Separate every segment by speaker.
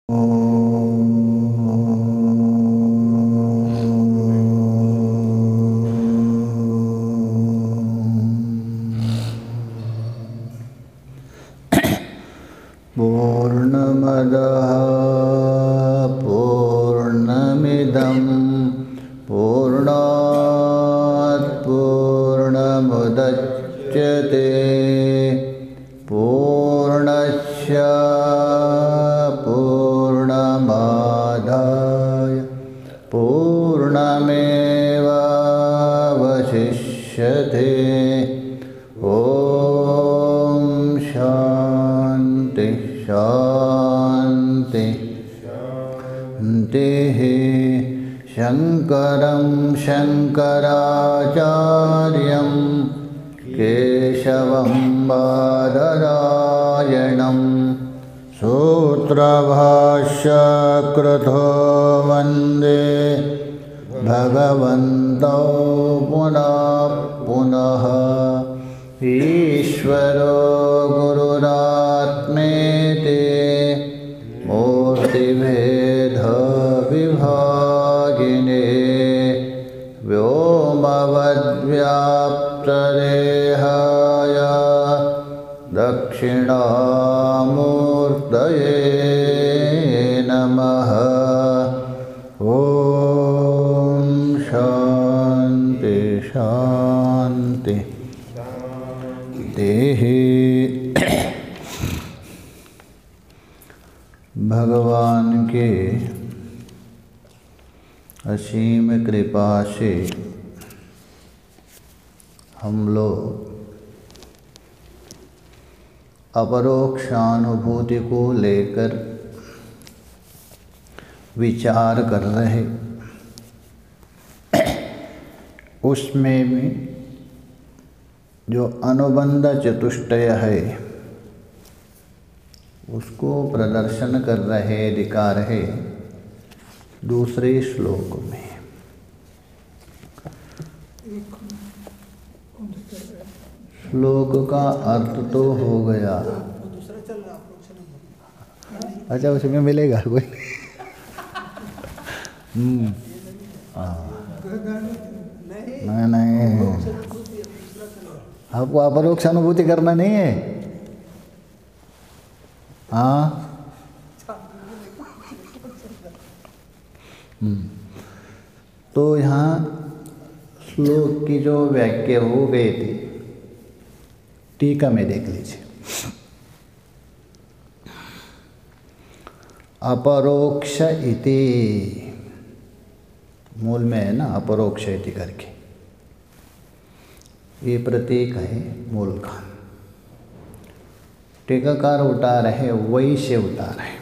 Speaker 1: पूर्णमदः पूर्णमिदं पूर्णात् पूर्णमुदच्यते पूर्णस्य पूर्णमादाय पूर्णमेवावशिष्यते। ॐ शान्ति शान्ति शान्तिः। शङ्करं शङ्कराचार्यं केशवं बादरायणं सूत्रभाष्यकृतो वन्दे भगवन्तौ पुनः पुनः। ईश्वरो गुरुरात्मेति मूर्तिभेदविभागिने व्योमवद्व्याप्तदेहाय दक्षिणामूर्तये नमः। ॐ शान्ति शान्ति देहि। भगवान के असीम कृपा से हम लोग अपरोक्षानुभूति को लेकर विचार कर रहे। उसमें भी जो अनुबंध चतुष्टय है उसको प्रदर्शन कर रहे, दिखा रहे दूसरे श्लोक में। श्लोक का अर्थ तो हो गया। अच्छा, उसमें मिलेगा कोई? नहीं, आपको अपरोक्ष अनुभूति करना नहीं है। हाँ, तो यहाँ श्लोक की जो व्याख्या हो गई थी, टीका में देख लीजिए। अपरोक्ष इति, मूल में है ना अपरोक्ष इति करके, ये प्रतीक है मूल का। टीकाकार उतार है वही से उतार है।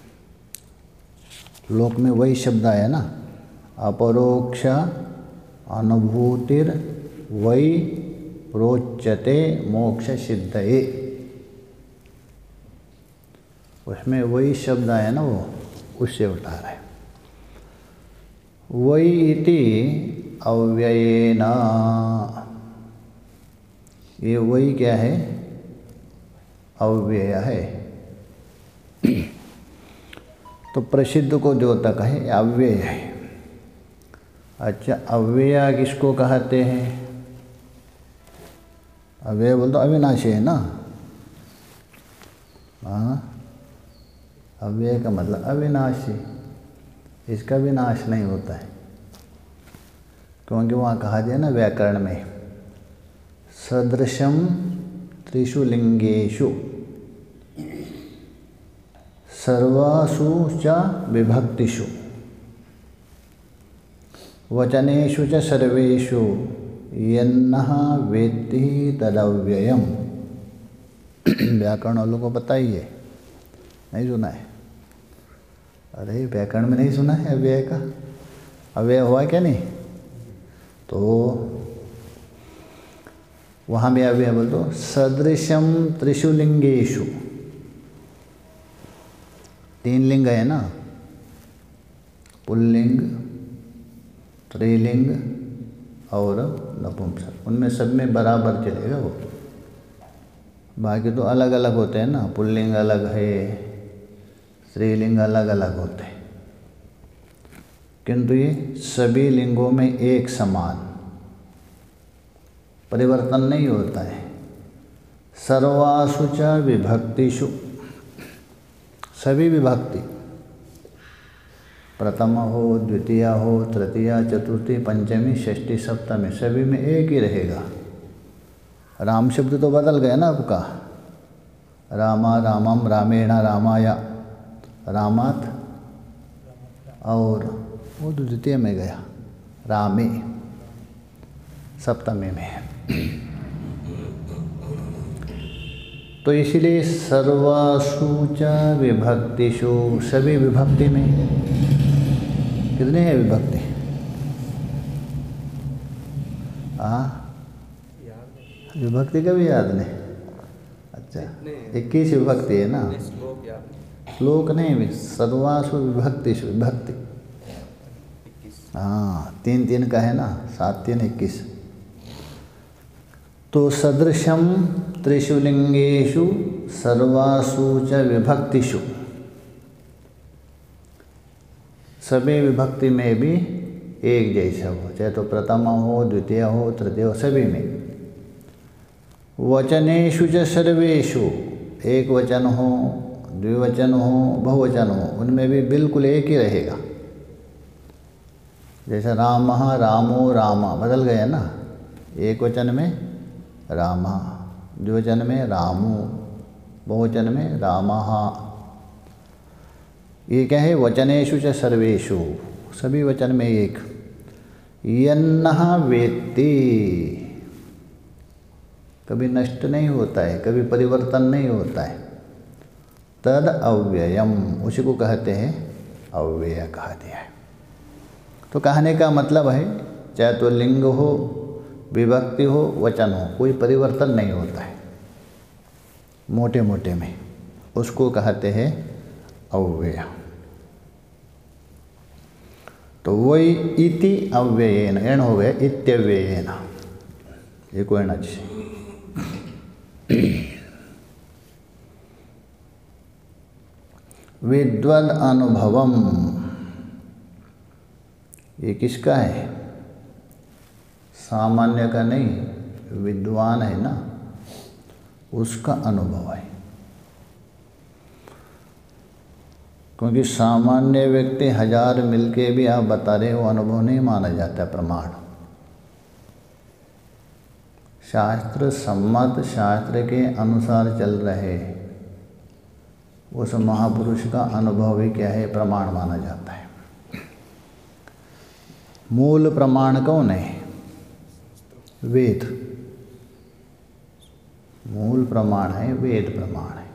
Speaker 1: लोक में वही शब्द आया ना, अपरोक्ष अनुभूतिर वही प्रोच्यते मोक्ष सिद्धये। उसमें वही शब्द आया ना, वो उससे उतार है। वही इति अव्ययेन, ये वही क्या है? अव्यय है। तो प्रसिद्ध को जो तक है अव्यय है। अच्छा, अव्यय किसको कहते हैं? अव्यय बोल तो अविनाशी है ना। हाँ, अव्यय का मतलब अविनाशी, इसका विनाश नहीं होता है। क्योंकि वहाँ कहा जाए ना व्याकरण में, सदृशम त्रिषु लिंगेषु सर्वासु च विभक्तिषु वचनेषु च सर्वेषु यन्नः वेत्ति तदव्ययम्। व्याकरण वालों को पता ही है, नहीं सुना है? अरे व्याकरण में नहीं सुना है अव्यय का? अव्यय हुआ क्या नहीं? तो वहाँ भी अव्यय बोल दो। सदृशम त्रिषु लिंगेषु, तीन लिंग है ना, पुल्लिंग, स्त्रीलिंग और नपुंसक। उनमें सब में बराबर चलेगा वो। बाकी तो अलग अलग होते हैं ना, पुल्लिंग अलग है, स्त्रीलिंग अलग अलग होते हैं, किंतु ये सभी लिंगों में एक समान, परिवर्तन नहीं होता है। सर्वासु च विभक्तिषु, सभी विभक्ति, प्रथम हो, द्वितीया हो, तृतीया, चतुर्थी, पंचमी, षष्ठी, सप्तमी, सभी में एक ही रहेगा। राम शब्द तो बदल गया ना आपका, रामा, रामम, रामेण, रामाया, रामात, और वो तो द्वितीय में गया, रामे सप्तमी में। तो इसीलिए सर्वासु च विभक्तिषु, सभी विभक्ति में, कितने हैं विभक्ति? विभक्ति का भी याद नहीं? अच्छा, 21 विभक्ति है ना, श्लोक नहीं, सर्वासु विभक्तिषु, विभक्ति। हाँ, 3 का है ना, 7 3 21। तो सदृशम त्रिषु लिंगेषु सर्वासु च विभक्तिषु, सभी विभक्ति में भी एक जैसा हो, चाहे तो प्रथम हो, द्वितीय हो, तृतीय हो, सभी में। वचनेषु च सर्वेषु, एक वचन हो, द्विवचन हो, बहुवचन हो, उनमें भी बिल्कुल एक ही रहेगा। जैसे रामः, रामो, रामा बदल गया ना, एक वचन में रामा, द्विवचन में रामो, बहुवचन में रामः। ये क्या है? वचनेषु च सर्वेषु, सभी वचन में एक। यन्नः वेत्ति, कभी नष्ट नहीं होता है, कभी परिवर्तन नहीं होता है। तद अव्ययम, उसी को कहते हैं अव्यय कहा दिया है। तो कहने का मतलब है, चाहे तो लिंग हो, विभक्ति हो, वचन हो, कोई परिवर्तन नहीं होता है मोटे मोटे में, उसको कहते हैं अव्यय। तो वही इति अव्ययेन, एण हो गया इत्यव्ययेन, ये कोई ना चाहिए। विद्वद अनुभवम, ये किसका है? सामान्य का नहीं, विद्वान है ना, उसका अनुभव है। क्योंकि सामान्य व्यक्ति 1000 मिलके भी आप बता रहे हो, अनुभव नहीं माना जाता प्रमाण। शास्त्र सम्मत, शास्त्र के अनुसार चल रहे उस महापुरुष का अनुभव ही क्या है? प्रमाण माना जाता है। मूल प्रमाण कौन है? वेद। मूल प्रमाण है, वेद प्रमाण है।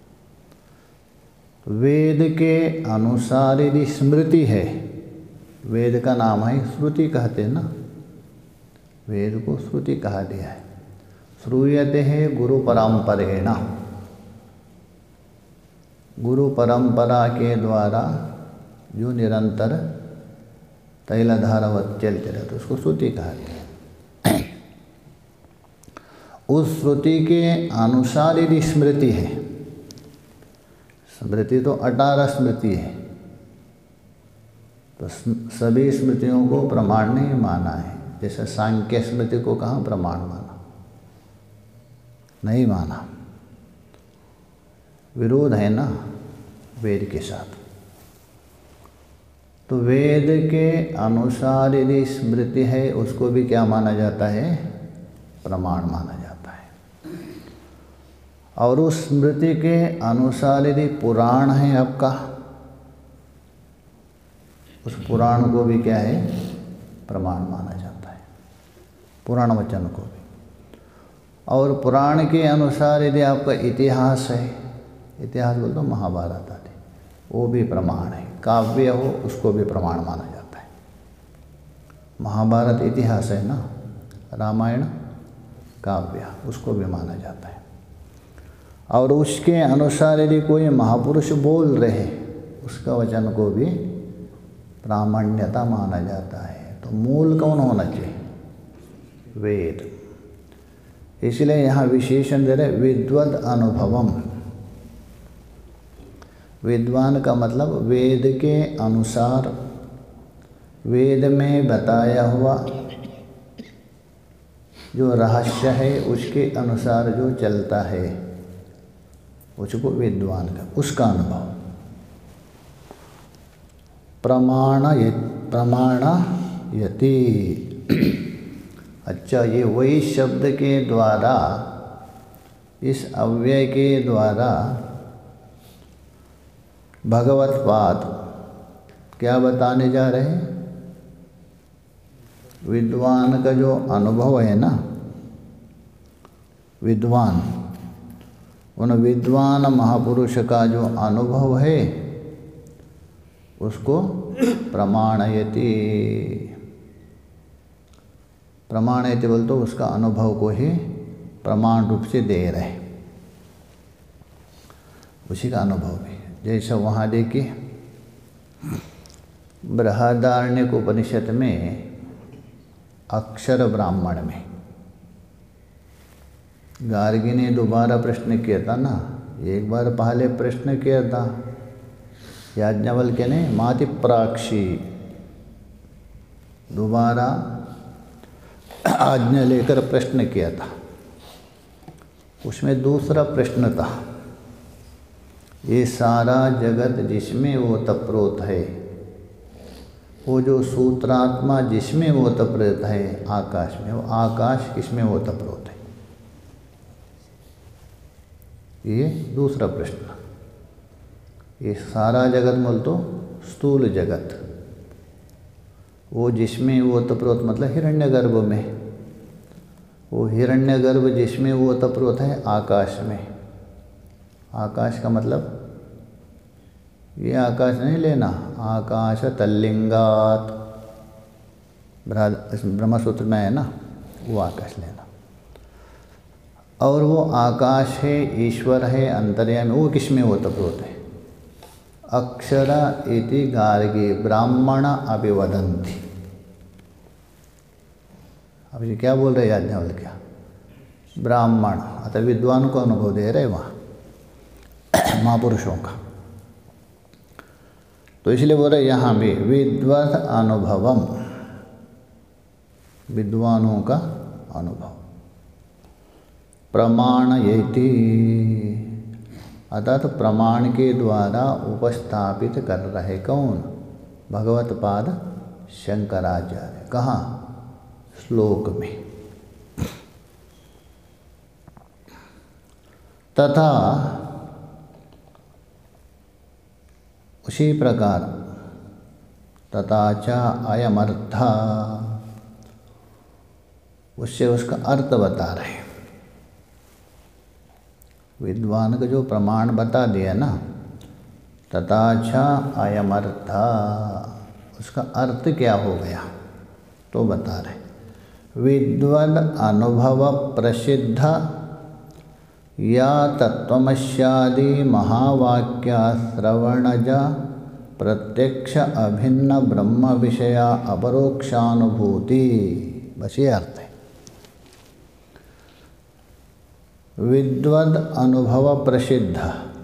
Speaker 1: वेद के अनुसार यदि स्मृति है, वेद का नाम है श्रुति कहते हैं ना, वेद को श्रुति कहा दिया है। श्रूयते है गुरु परंपरेण, गुरु परंपरा के द्वारा जो निरंतर तैलधारावत चलते रहते उसको श्रुति कहा गया। उस श्रुति के अनुसार यदि स्मृति है, स्मृति तो 18 स्मृति है, तो सभी स्मृतियों को प्रमाण नहीं माना है। जैसे सांख्य स्मृति को कहाँ प्रमाण माना? नहीं माना, विरोध है ना वेद के साथ। तो वेद के अनुसार यदि स्मृति है, उसको भी क्या माना जाता है? प्रमाण माना जाता है। और उस स्मृति के अनुसार यदि पुराण है आपका, उस पुराण को भी क्या है? प्रमाण माना जाता है, पुराण वचन को भी। और पुराण के अनुसार यदि आपका इतिहास है, इतिहास बोल तो महाभारत आदि, वो भी प्रमाण है। काव्य हो, उसको भी प्रमाण माना जाता है। महाभारत इतिहास है ना, रामायण काव्य, उसको भी माना जाता है। और उसके अनुसार यदि कोई महापुरुष बोल रहे, उसका वचन को भी प्रामाण्यता माना जाता है। तो मूल कौन होना चाहिए? वेद। इसलिए यहाँ विशेषण दे रहे विद्वद अनुभवम। विद्वान का मतलब वेद के अनुसार, वेद में बताया हुआ जो रहस्य है उसके अनुसार जो चलता है उसको विद्वान का, उसका अनुभव। प्रमाणयति। अच्छा, ये वही शब्द के द्वारा, इस अव्यय के द्वारा भगवत्पाद क्या बताने जा रहे हैं? विद्वान का जो अनुभव है ना, विद्वान, उन विद्वान महापुरुष का जो अनुभव है उसको प्रमाणयति। प्रमाणयति बोल तो उसका अनुभव को ही प्रमाण रूप से दे रहे, उसी का अनुभव भी। जैसा वहाँ देखिए बृहदारण्यक उपनिषद में अक्षर ब्राह्मण में गार्गी ने दोबारा प्रश्न किया था ना, एक बार पहले प्रश्न किया था याज्ञवल्क्य ने माति प्राक्षी, दोबारा आज्ञा लेकर प्रश्न किया था। उसमें दूसरा प्रश्न था, ये सारा जगत जिसमें वो तप्रोत है, वो जो सूत्रात्मा जिसमें वो तप्रोत है आकाश में, वो आकाश किसमें वो तप्रोत है? ये दूसरा प्रश्न। ये सारा जगत बोल तो स्थूल जगत, वो जिसमें वो तप्रोत मतलब हिरण्यगर्भ में, वो हिरण्यगर्भ जिसमें वो तप्रोत है आकाश में। आकाश का मतलब ये आकाश नहीं लेना, आकाश तल्लिंगात ब्रह्मसूत्र में है ना, वो आकाश लेना। और वो आकाश है, ईश्वर है, अंतर्यामी, वो किसमें वो तप्रोत है? अक्षर इति गार्गी ब्राह्मण अभिवदन्ति। अब ये क्या बोल रहे याज्ञवल्क्य? ब्राह्मण अतः विद्वान को अनुभव दे रहे वहाँ महापुरुषों का। तो इसलिए बोल रहे यहाँ भी विद्वत् अनुभवम, विद्वानों का अनुभव। प्रमाणयति अर्थात प्रमाण के द्वारा उपस्थापित कर रहे कौन? भगवत्पाद शंकराचार्य। कहाँ? श्लोक में। तथा उसी प्रकार तथा च अयमर्थ, उससे उसका अर्थ बता रहे हैं। विद्वान का जो प्रमाण बता दिया ना, तथा च अयमर्थ, उसका अर्थ क्या हो गया तो बता रहे। विद्वद अनुभव प्रसिद्ध या तत्वमस्यादि महावाक्या श्रवणज प्रत्यक्ष अभिन्न ब्रह्म विषया अपरोक्षानुभूति। बस ये अर्थ है। विद्वद अनुभव प्रसिद्ध,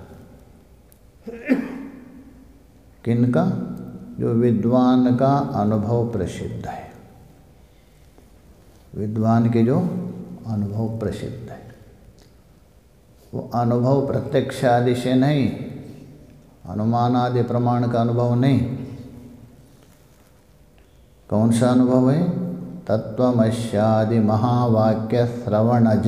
Speaker 1: किनका? जो विद्वान का अनुभव प्रसिद्ध है, विद्वान के जो अनुभव प्रसिद्ध है। वो अनुभव प्रत्यक्ष आदि से नहीं, अनुमान आदि प्रमाण का अनुभव नहीं। कौन सा अनुभव है? तत्वमस्यादि महावाक्य श्रवणज।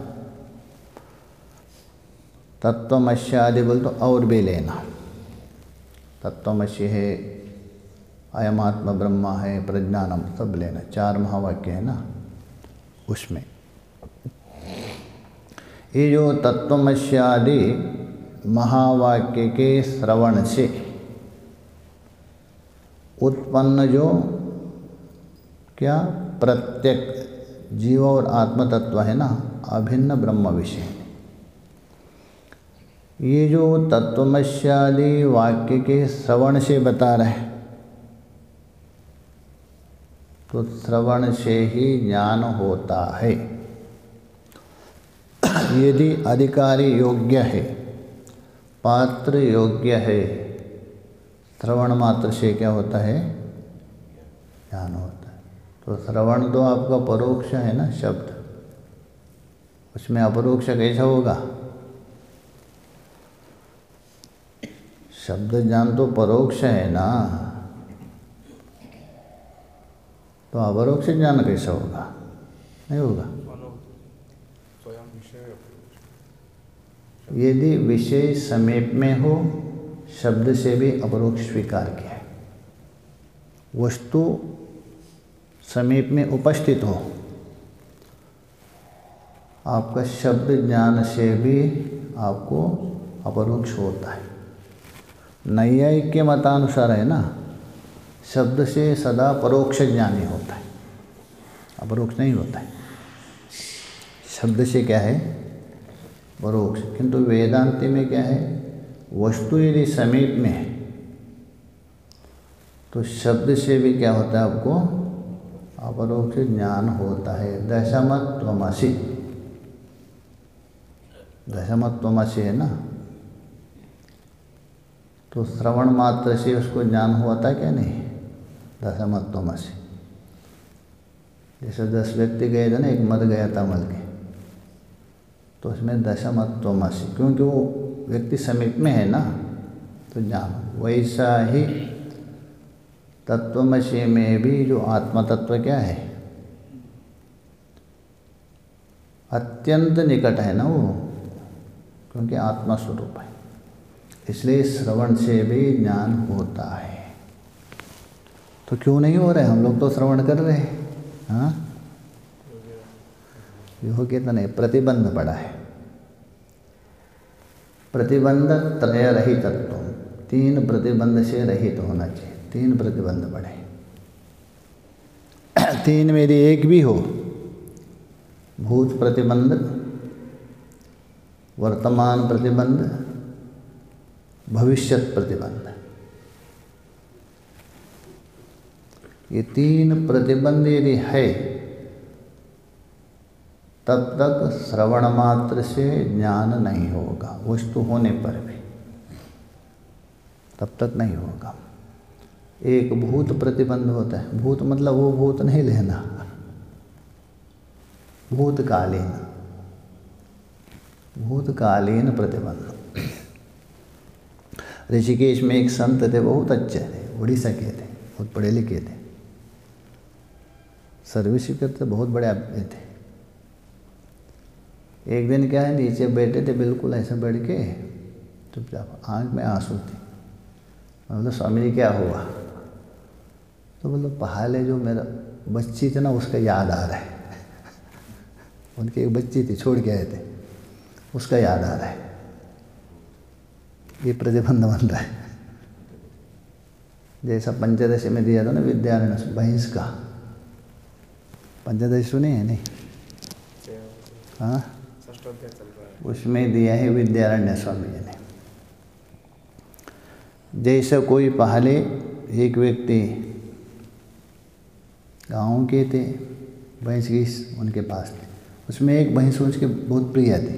Speaker 1: तत्वमस्यादि बोल तो और भी लेना। तत्वमसि है, अयमात्म ब्रह्म है, प्रज्ञानम, सब लेना। 4 महावाक्य है ना उसमें। ये जो तत्वमस्यादि महावाक्य के श्रवण से उत्पन्न जो क्या प्रत्यक जीव और आत्म तत्व है ना, अभिन्न ब्रह्म विषय, ये जो तत्वमस्यादि वाक्य के श्रवण से बता रहे, तो श्रवण से ही ज्ञान होता है। यदि अधिकारी योग्य है पात्र योग्य है, श्रवण मात्र से क्या होता है, ज्ञान होता है। तो श्रवण तो आपका परोक्ष है ना शब्द, उसमें अपरोक्ष कैसा होगा? शब्द ज्ञान तो परोक्ष है ना, तो अपरोक्ष ज्ञान कैसा होगा? नहीं होगा। यदि विषय समीप में हो, शब्द से भी अपरोक्ष स्वीकार किया है, वस्तु समीप में उपस्थित हो, आपका शब्द ज्ञान से भी आपको अपरोक्ष होता है। नैयायिक के मतानुसार है ना, शब्द से सदा परोक्ष ज्ञानी होता है, अपरोक्ष नहीं होता है। शब्द से क्या है? परोक्ष। किंतु वेदांति में क्या है? वस्तु यदि समीप में है तो शब्द से भी क्या होता है? आपको अपरोक्ष ज्ञान होता है। दशमत्वमसि, दशमत्वमसि है ना, तो श्रवण मात्र से उसको ज्ञान होता है क्या नहीं? दशमत्वमसि। जैसे 10 व्यक्ति गए थे ना, एक मर गया था मर के, तो उसमें दशमत्वमसि, क्योंकि वो व्यक्ति समीप में है ना, तो ज्ञान। वैसा ही तत्वमसि में भी जो आत्मा तत्व क्या है? अत्यंत निकट है ना वो, क्योंकि आत्मा स्वरूप है, इसलिए श्रवण से भी ज्ञान होता है। तो क्यों नहीं हो रहे? हम लोग तो श्रवण कर रहे हैं। हाँ, योग्यता नहीं, प्रतिबंध पड़ा है। प्रतिबंध त्रय रहितत्व, 3 प्रतिबंध से रहित होना चाहिए। 3 प्रतिबंध पड़े, 3 में यदि एक भी हो, भूत प्रतिबंध, वर्तमान प्रतिबंध, भविष्यत प्रतिबंध, ये 3 प्रतिबंध यदि है, तब तक श्रवण मात्र से ज्ञान नहीं होगा। वस्तु होने पर भी तब तक नहीं होगा। एक भूत प्रतिबंध होता है। भूत मतलब वो भूत नहीं लेना, भूतकालीन, भूतकालीन प्रतिबंध। ऋषिकेश में एक संत थे, बहुत अच्छे थे, उड़ीसा के थे, बहुत पढ़े लिखे थे, सर्विस करते, बहुत बड़े आदमी थे। एक दिन क्या है, नीचे बैठे थे, बिल्कुल ऐसे बैठ के चुपचाप, आँख में आंसू थे। मैं बोला स्वामी जी क्या हुआ? तो बोलो पहले जो मेरा बच्ची थी ना, उसका याद आ रहा है। उनकी एक बच्ची थी, छोड़ के आए थे, उसका याद आ रहा है। ये प्रतिबंध बन रहा है। जैसा पंचदशी में दिया था ना विद्यारण्य भैंस का, पंचदशी सुनी है नहीं? हाँ, उसमें दिया है विद्यारण्य स्वामी जी ने। जैसा कोई पहले एक व्यक्ति गाँव के थे, भैंस की उनके पास थी, उसमें एक भैंस उसके बहुत प्रिय थी।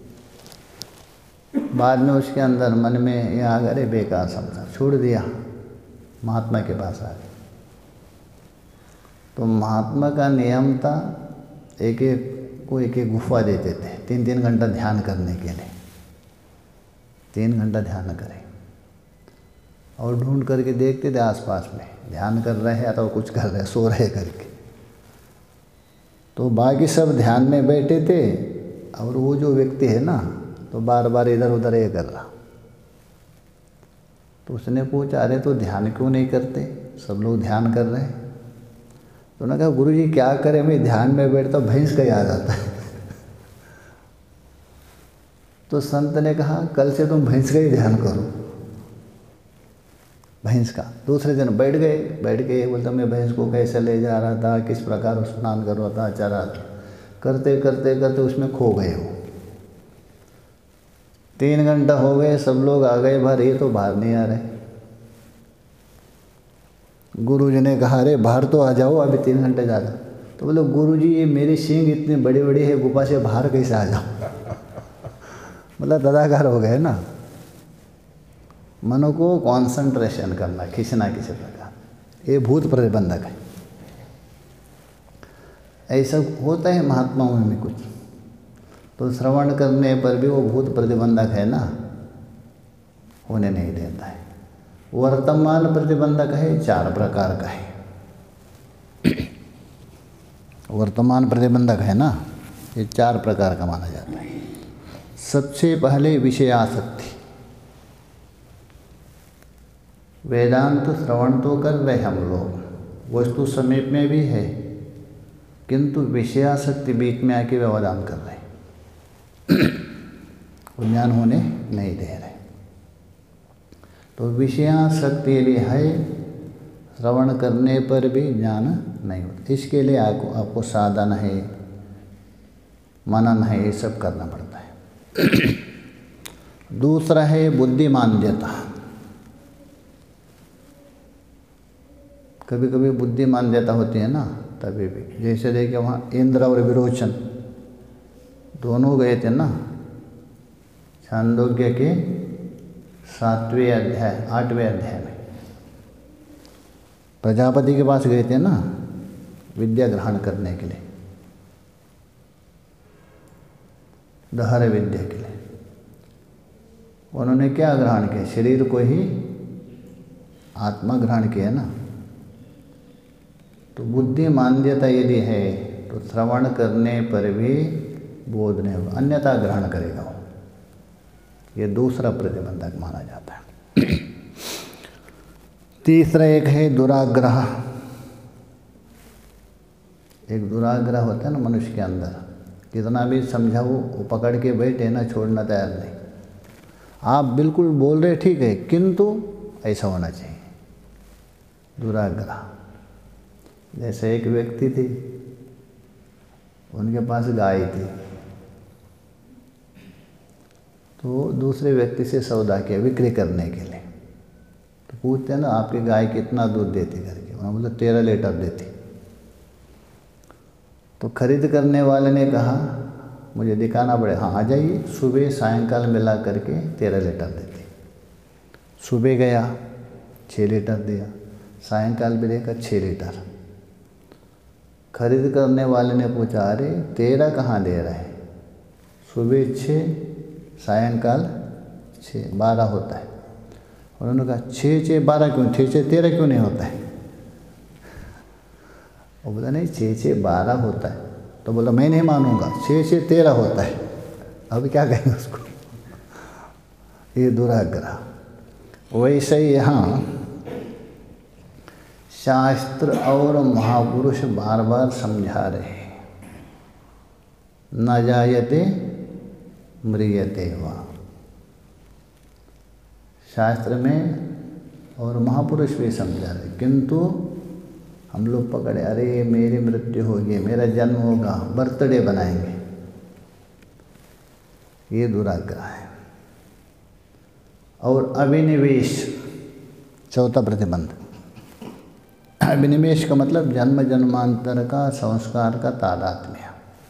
Speaker 1: बाद में उसके अंदर मन में ये आ गए, बेकार संसार छोड़ दिया, महात्मा के पास आ गए। तो महात्मा का नियम था, एक एक को एक एक गुफा देते थे, 3-3 घंटा ध्यान करने के लिए। 3 घंटा ध्यान करें और ढूंढ करके देखते थे आसपास में, ध्यान कर रहे हैं या तो कुछ कर रहे हैं, सो रहे करके। तो बाकी सब ध्यान में बैठे थे, और वो जो व्यक्ति है ना, तो बार बार इधर उधर ये कर रहा। तो उसने पूछा, अरे तो ध्यान क्यों नहीं करते? सब लोग ध्यान कर रहे हैं। तो उन्होंने कहा, गुरुजी क्या करें, मैं ध्यान में बैठता हूँ, भैंस का याद आता है। तो संत ने कहा, कल से तुम भैंस का ही ध्यान करो, भैंस का। दूसरे दिन बैठ गए, बोलता मैं भैंस को कैसे ले जा रहा था, किस प्रकार स्नान कर रहा था, चरा था, करते करते करते उसमें खो गए हो। 3 घंटा हो गए, सब लोग आ गए बाहर, ये तो बाहर नहीं आ रहे। गुरुजी ने कहा, अरे बाहर तो आ जाओ, अभी 3 घंटे ज़्यादा। तो बोले, गुरुजी ये मेरी सींग इतनी बड़ी बड़ी है, गुफा से बाहर कैसे आ जाओ? मतलब तदाकार हो गए ना। मन को कॉन्सेंट्रेशन करना, खींचना किसी प्रकार, ये भूत प्रतिबंधक है। ऐसा होता है महात्माओं में कुछ, तो श्रवण करने पर भी वो भूत प्रतिबंधक है ना, होने नहीं देता है। वर्तमान प्रतिबंधक है, 4 प्रकार का है। वर्तमान प्रतिबंधक है ना, ये 4 प्रकार का माना जाता है। सबसे पहले विषयासक्ति। वेदांत श्रवण तो कर रहे हम लोग, वस्तु समीप में भी है, किंतु विषयासक्ति बीच में आके व्यवधान कर रहे हैं, ज्ञान होने नहीं दे रहे। तो विषयासक्ति यदि है, श्रवण करने पर भी ज्ञान नहीं होता। इसके लिए आपको साधन है, मनन है, ये सब करना पड़ता है। दूसरा है बुद्धिमान्यता। कभी कभी बुद्धिमान्यता होती है ना, तभी भी, जैसे देखिए वहाँ इंद्र और विरोचन दोनों गए थे ना, छांदोग्य के 7वें अध्याय 8वें अध्याय में प्रजापति के पास गए थे ना, विद्या ग्रहण करने के लिए, दहर विद्या के लिए। उन्होंने क्या ग्रहण किया? शरीर को ही आत्मा ग्रहण किया ना। तो बुद्धिमान्यता यदि है तो श्रवण करने पर भी बोध नहीं होगा, अन्यथा ग्रहण करेगा वो। ये दूसरा प्रतिबंधक माना जाता है। तीसरा एक है दुराग्रह। एक दुराग्रह होता है ना मनुष्य के अंदर, कितना भी समझाओ वो पकड़ के बैठे ना, छोड़ना तैयार नहीं। आप बिल्कुल बोल रहे ठीक है, किंतु ऐसा होना चाहिए, दुराग्रह। जैसे एक व्यक्ति थे, उनके पास गाय थी, तो दूसरे व्यक्ति से सौदा किया विक्री करने के लिए। तो पूछते हैं ना, आपकी गाय कितना दूध देती करके? उन्होंने बोला 13 लीटर देती। तो खरीद करने वाले ने कहा मुझे दिखाना पड़े। हाँ आ जाइए, सुबह सायंकाल मिला करके 13 लीटर देती। सुबह गया 6 लीटर दिया, सायंकाल भी देखा 6 लीटर। खरीद करने वाले ने पूछा अरे 13 कहाँ दे रहे हैं? सुबह 6 सायंकाल 6, 12 होता है। उन्होंने कहा 6 12 क्यों, 6 13 क्यों नहीं होता है? वो बोला नहीं 6 12 होता है। तो बोला मैं नहीं मानूंगा, 6 13 होता है। अब क्या कहेंगे उसको? ये दुराग्रह। वैसे ही यहाँ शास्त्र और महापुरुष बार बार समझा रहे हैं, न जायते म्रियते वा। शास्त्र में और महापुरुष भी समझा रहे, किंतु हम लोग पकड़े, अरे मेरी मृत्यु होगी, मेरा जन्म होगा, बर्थडे बनाएंगे। ये दुराग्रह है। और अभिनिवेश, चौथा प्रतिबंध। अभिनिवेश का मतलब जन्म जन्मांतर का संस्कार का तादात्म्य।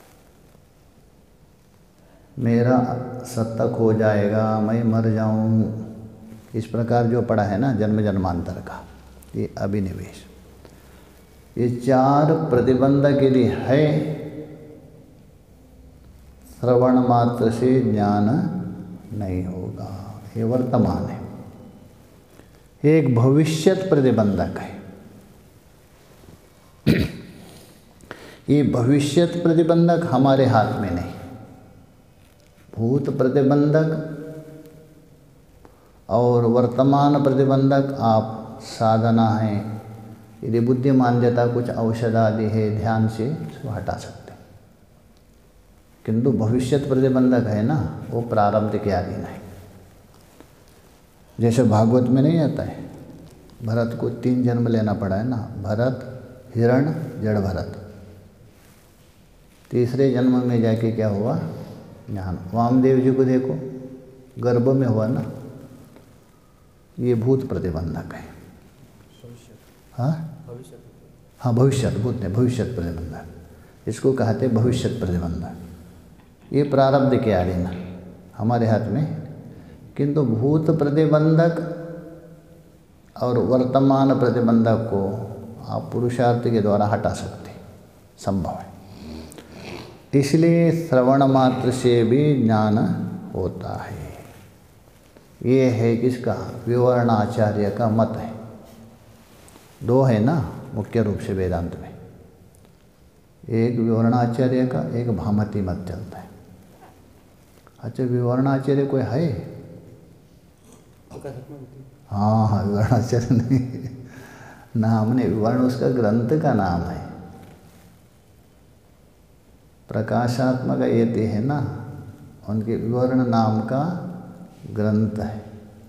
Speaker 1: मेरा सत्तक हो जाएगा, मैं मर जाऊं, इस प्रकार जो पड़ा है ना जन्म जन्मांतर का, ये अभिनिवेश। ये 4 प्रतिबंधक यदि है, श्रवण मात्र से ज्ञान नहीं होगा। ये वर्तमान है। एक भविष्यत प्रतिबंधक है। ये भविष्यत प्रतिबंधक हमारे हाथ में नहीं। भूत प्रतिबंधक और वर्तमान प्रतिबंधक आप साधना है, यदि बुद्धिमान्यता कुछ औषध आदि है ध्यान से इसको हटा सकते हैं। किंतु भविष्यत प्रतिबंधक है ना, वो प्रारब्ध के अधीन है। जैसे भागवत में नहीं आता है, भरत को 3 जन्म लेना पड़ा है ना, भरत, हिरण, जड़ भरत। तीसरे जन्म में जाके क्या हुआ? ज्ञान। वामदेव जी को देखो, गर्भ में हुआ ना, ये भूत प्रतिबंधक है। हाँ हाँ, भविष्यत, भूत नहीं, भविष्यत प्रतिबंधक, इसको कहते भविष्यत प्रतिबंधक। ये प्रारब्ध के अधीन हमारे हाथ में। किंतु भूत प्रतिबंधक और वर्तमान प्रतिबंधक को आप पुरुषार्थ के द्वारा हटा सकते, संभव है। इसलिए श्रवण मात्र से भी ज्ञान होता है। ये है किसका? विवरणाचार्य का मत है। दो है ना मुख्य रूप से वेदांत में, एक विवरणाचार्य का, एक भामती मत चलता है। अच्छा, विवरणाचार्य कोई है? हाँ, विवरणाचार्य नहीं, नाम नहीं, विवरण उसका ग्रंथ का नाम है। प्रकाशात्मक यति है ना, उनके विवरण नाम का ग्रंथ है,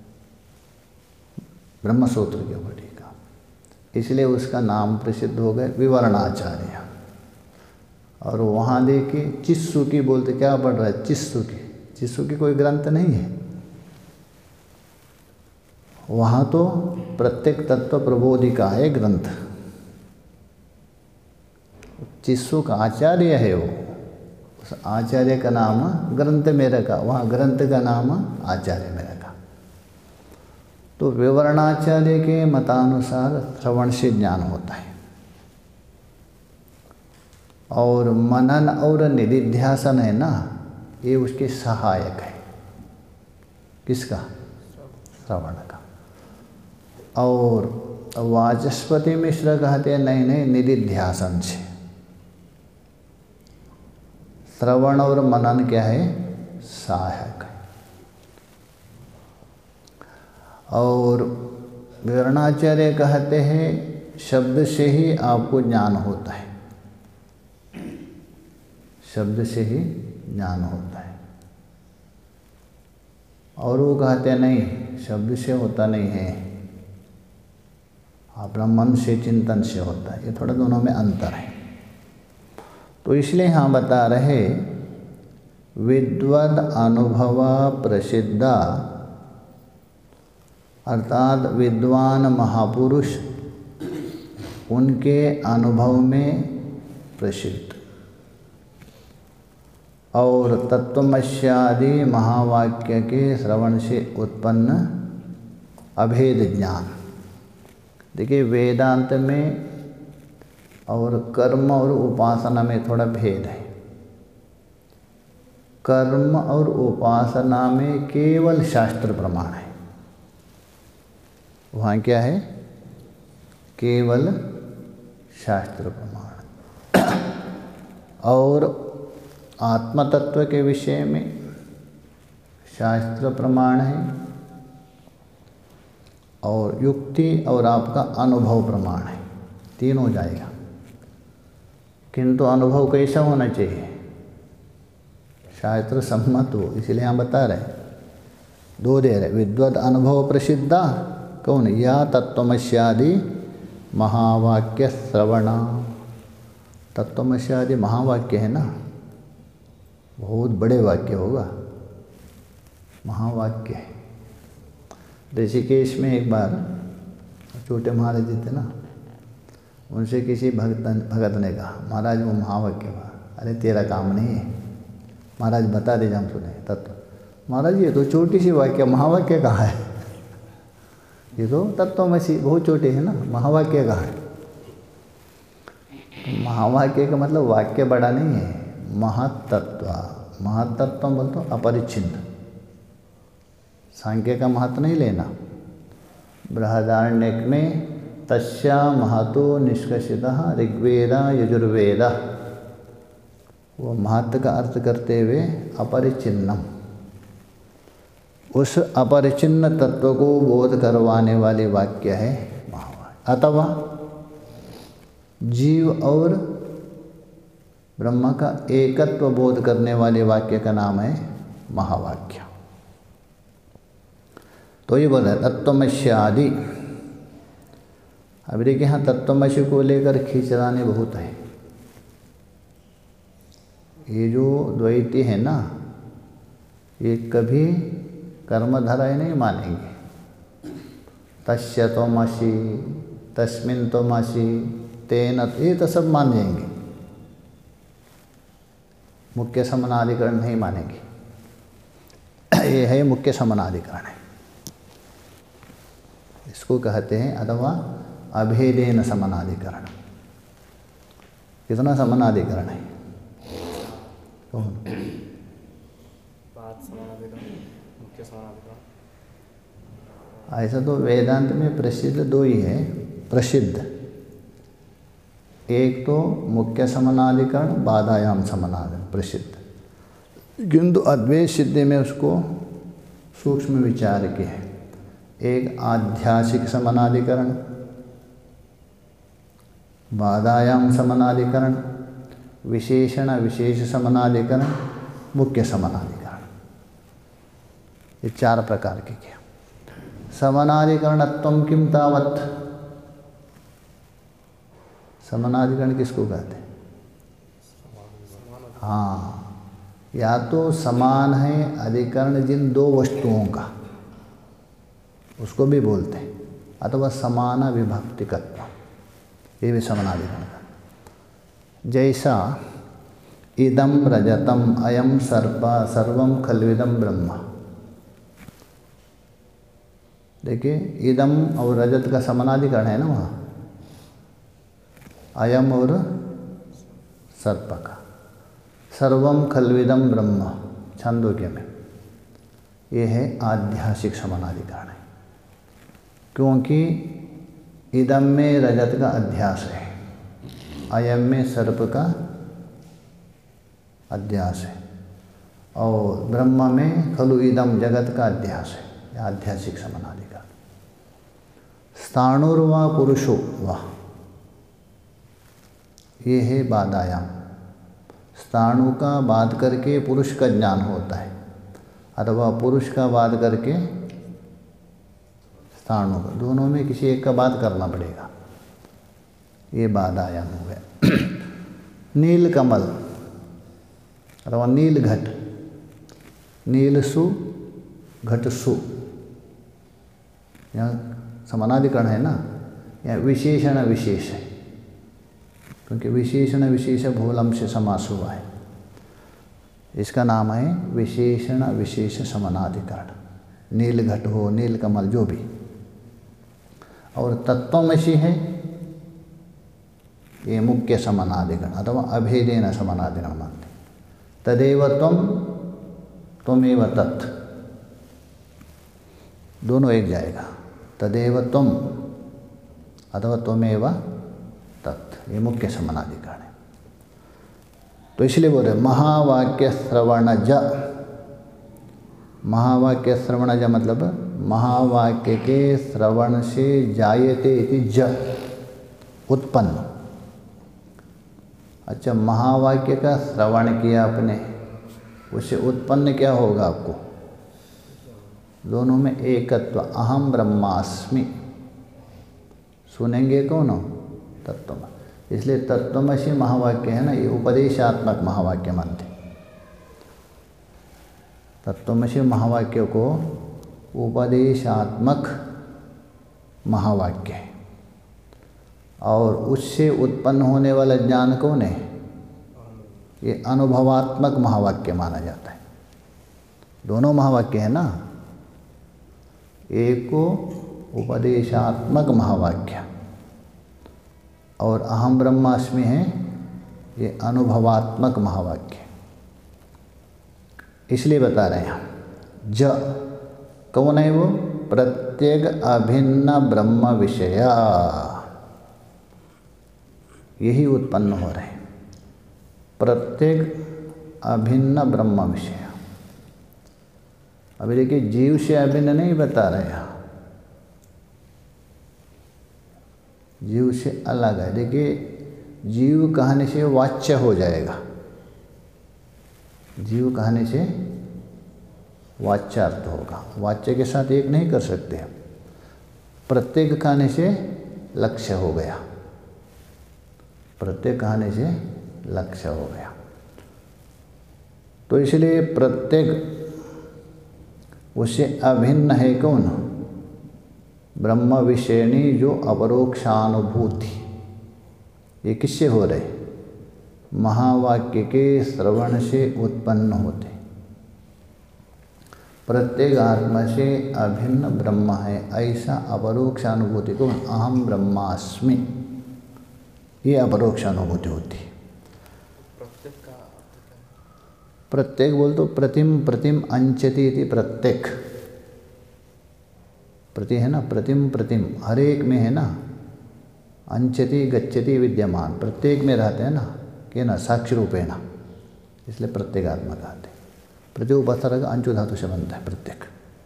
Speaker 1: ब्रह्मसूत्र के ऊपर टीका, इसलिए उसका नाम प्रसिद्ध हो गए विवरणाचार्य। और वहाँ देखिए चिस्सुकी बोलते, क्या पढ़ रहा है? चिस्सुकी। चिस्सुकी कोई ग्रंथ नहीं है, वहाँ तो प्रत्येक तत्व प्रबोधिका है ग्रंथ। चिस्सुक आचार्य है वो, उस आचार्य का नाम ग्रंथ में रखा, वहाँ ग्रंथ का नाम आचार्य में रखा। तो विवरणाचार्य के मतानुसार श्रवण से ज्ञान होता है, और मनन और निधिध्यासन है ना, ये उसके सहायक है। किसका? श्रवण का। और वाचस्पति मिश्र कहते हैं नहीं नहीं, निधिध्यासन से। श्रवण और मनन क्या है? सहायक है। और विवरणाचार्य कहते हैं शब्द से ही आपको ज्ञान होता है, शब्द से ही ज्ञान होता है। और वो कहते हैं नहीं, शब्द से होता नहीं है, अपना मन से, चिंतन से होता है। ये थोड़ा दोनों में अंतर है। तो इसलिए यहाँ बता रहे विद्वद अनुभव प्रसिद्धा, अर्थात विद्वान महापुरुष उनके अनुभव में प्रसिद्ध, और तत्वमस्यादि महावाक्य के श्रवण से उत्पन्न अभेद ज्ञान। देखिए वेदांत में और कर्म और उपासना में थोड़ा भेद है। कर्म और उपासना में केवल शास्त्र प्रमाण है, वहाँ क्या है? केवल शास्त्र प्रमाण। और आत्म तत्व के विषय में शास्त्र प्रमाण है, और युक्ति और आपका अनुभव प्रमाण है, तीन हो जाएगा। किंतु अनुभव कैसा होना चाहिए? शास्त्र सम्मत हो, इसलिए हम बता रहे हैं, दो दे रहे। विद्वद अनुभव प्रसिद्धा कौन? या तत्वमस्यादि महावाक्य श्रवणा। तत्वमस्यादि महावाक्य है ना, बहुत बड़े वाक्य होगा, महावाक्य है। ऋषिकेश में एक बार छोटे महाराज जी थे ना, उनसे किसी भगत ने कहा, महाराज वो महावाक्य हुआ। अरे तेरा काम नहीं है महाराज, बता दीजिए हम सुने तत्व। महाराज ये तो छोटी सी वाक्य, महावाक्य कहाँ है? ये तो तत्वमसि बहुत छोटे है ना, महावाक्य कहाँ है? तो महावाक्य का मतलब वाक्य बड़ा नहीं है, महत्तत्व। महत्तत्व बोलते तो अपरिच्छिन्न, सांख्य का महत्व नहीं लेना। बृहदारण्यक में तस्या महतो निष्कर्षितः ऋग्वेद यजुर्वेद, वो महत्व का अर्थ करते हुए अपरिचिन्नम, उस अपरिचिन्न तत्व को बोध करवाने वाले वाक्य है महावाक्य। अथवा जीव और ब्रह्म का एकत्व बोध करने वाले वाक्य का नाम है महावाक्य। तो ये बोल रहा है तत्वमस्यादि। अब देखिए यहाँ तत्वमसि को लेकर खींचलाने बहुत है। ये जो द्वैती है ना, ये कभी कर्मधारय नहीं मानेंगे। तस्य त्वमसि, तस्मिन् त्वमसि, तेन, ये तो सब मान जाएंगे, मुख्य समनाधिकरण नहीं मानेंगे। ये है मुख्य समनाधिकरण है, इसको कहते हैं, अथवा अभेदेन समनाधिकरण। कितना समनाधिकरण है? कौन?
Speaker 2: बात समानाधिकरण, मुख्य समानाधिकरण।
Speaker 1: ऐसा तो वेदांत में प्रसिद्ध दो ही है, प्रसिद्ध। एक तो मुख्य समनाधिकरण, बाधायाम समनाधिकरण प्रसिद्ध, किंतु अद्वैत सिद्धि में उसको सूक्ष्म विचार के है। एक आध्यासिक समनाधिकरण, बाधायाम समनाधिकरण, विशेषण विशेष समनाधिकरण, मुख्य समनाधिकरण, ये 4 प्रकार के क्या। समनाधिकरणत्वं किम तावत्? समनाधिकरण किसको कहते हैं? हाँ, या तो समान है अधिकरण जिन 2 वस्तुओं का, उसको भी बोलते हैं, अथवा समान विभक्तिकत्व, ये भी समनाधिकरण का। जैसा इदम रजतम अयम सर्प सर्वम खल्विदम ब्रह्म। देखिए, इदम और रजत का समानाधिकरण है ना वहाँ, अयम और सर्प का। सर्वम खल्विदम ब्रह्म छांदोग्य में, ये है आध्यासिक समानाधिकरण है, क्योंकि इदम में रजत का अध्यास है, अयम में सर्प का अध्यास है, और ब्रह्म में खलु इदम जगत का अध्यास है, यह आध्यासिक समानाधिकरण। स्थाणुर्वा पुरुषो वा, ये है बाधायाम। स्थाणु का बाध करके पुरुष का ज्ञान होता है, अथवा पुरुष का बाध करके स्थाणु का, दोनों में किसी एक का बात करना पड़ेगा, ये बाधायाम हो गया। नील कमल अथवा नील घट, नील सु घट सु, यहाँ समानाधिकरण है ना, यहाँ विशेषण विशेष है, क्योंकि विशेषण विशेष भूलम से समास हुआ है, इसका नाम है विशेषण विशेष समानाधिकरण। नील घट हो, नील कमल, जो भी। और तत्वमसि है, ये मुख्य समानाधिकरण अथवा अभेदेन समानाधिकरण मानते। तदेव त्वम, त्वमेव तत्, दोनों एक जाएगा। तदेव त्वम अथवा त्वमेव तत्, ये मुख्य समानाधिकरण है। तो इसलिए बोल रहे महावाक्य श्रवणज। महावाक्य श्रवणज मतलब महावाक्य के श्रवण से जायते इति ज, उत्पन्न। अच्छा, महावाक्य का श्रवण किया आपने, उससे उत्पन्न क्या होगा आपको? दोनों में एकत्व, अहम ब्रह्मास्मि। सुनेंगे कौन हो? तत्वमसि। इसलिए तत्वमसि महावाक्य है ना, ये उपदेशात्मक महावाक्य मानते। तत्वमसि महावाक्य को उपदेशात्मक महावाक्य है, और उससे उत्पन्न होने वाला ज्ञान कौन है? ये अनुभवात्मक महावाक्य माना जाता है। दोनों महावाक्य है ना, एक को उपदेशात्मक महावाक्य और अहम ब्रह्मास्मि है ये अनुभवात्मक महावाक्य। इसलिए बता रहे हैं हम। ज कौन है वो? प्रत्येक अभिन्न ब्रह्म विषया, यही उत्पन्न हो रहे हैं। प्रत्येक अभिन्न ब्रह्म विषय। अभी देखिए, जीव से अभिन्न नहीं बता रहे हैं, जीव से अलग है। देखिए, जीव कहने से वाच्य हो जाएगा, जीव कहने से वाच्यार्थ होगा, वाच्य के साथ एक नहीं कर सकते हम। प्रत्येक कहने से लक्ष्य हो गया, प्रत्येक कहने से लक्ष्य हो गया। तो इसलिए प्रत्येक उससे अभिन्न है कौन? ब्रह्म विषयणी जो अपरोक्षानुभूति। ये किससे हो रहे? महावाक्य के श्रवण से उत्पन्न होते। प्रत्येक आत्मा से अभिन्न ब्रह्म है, ऐसा अपरोक्ष अनुभूति को अहम ब्रह्मास्मि, ये अपरोक्ष अनुभूति होती है।
Speaker 2: प्रत्येक का अर्थ क्या है?
Speaker 1: प्रत्येक बोल तो प्रतिम प्रतिम अंचति इति प्रत्येक, प्रति है ना, प्रतिम प्रतिम हर एक में है ना, अंचति गच्छति विद्यमान, प्रत्येक में रहते हैं ना, कि ना साक्षी रूपे ना, इसलिए प्रत्येक आत्मा कहते हैं। प्रति उपसर्ग अंचु धातु से बनता है प्रत्येक।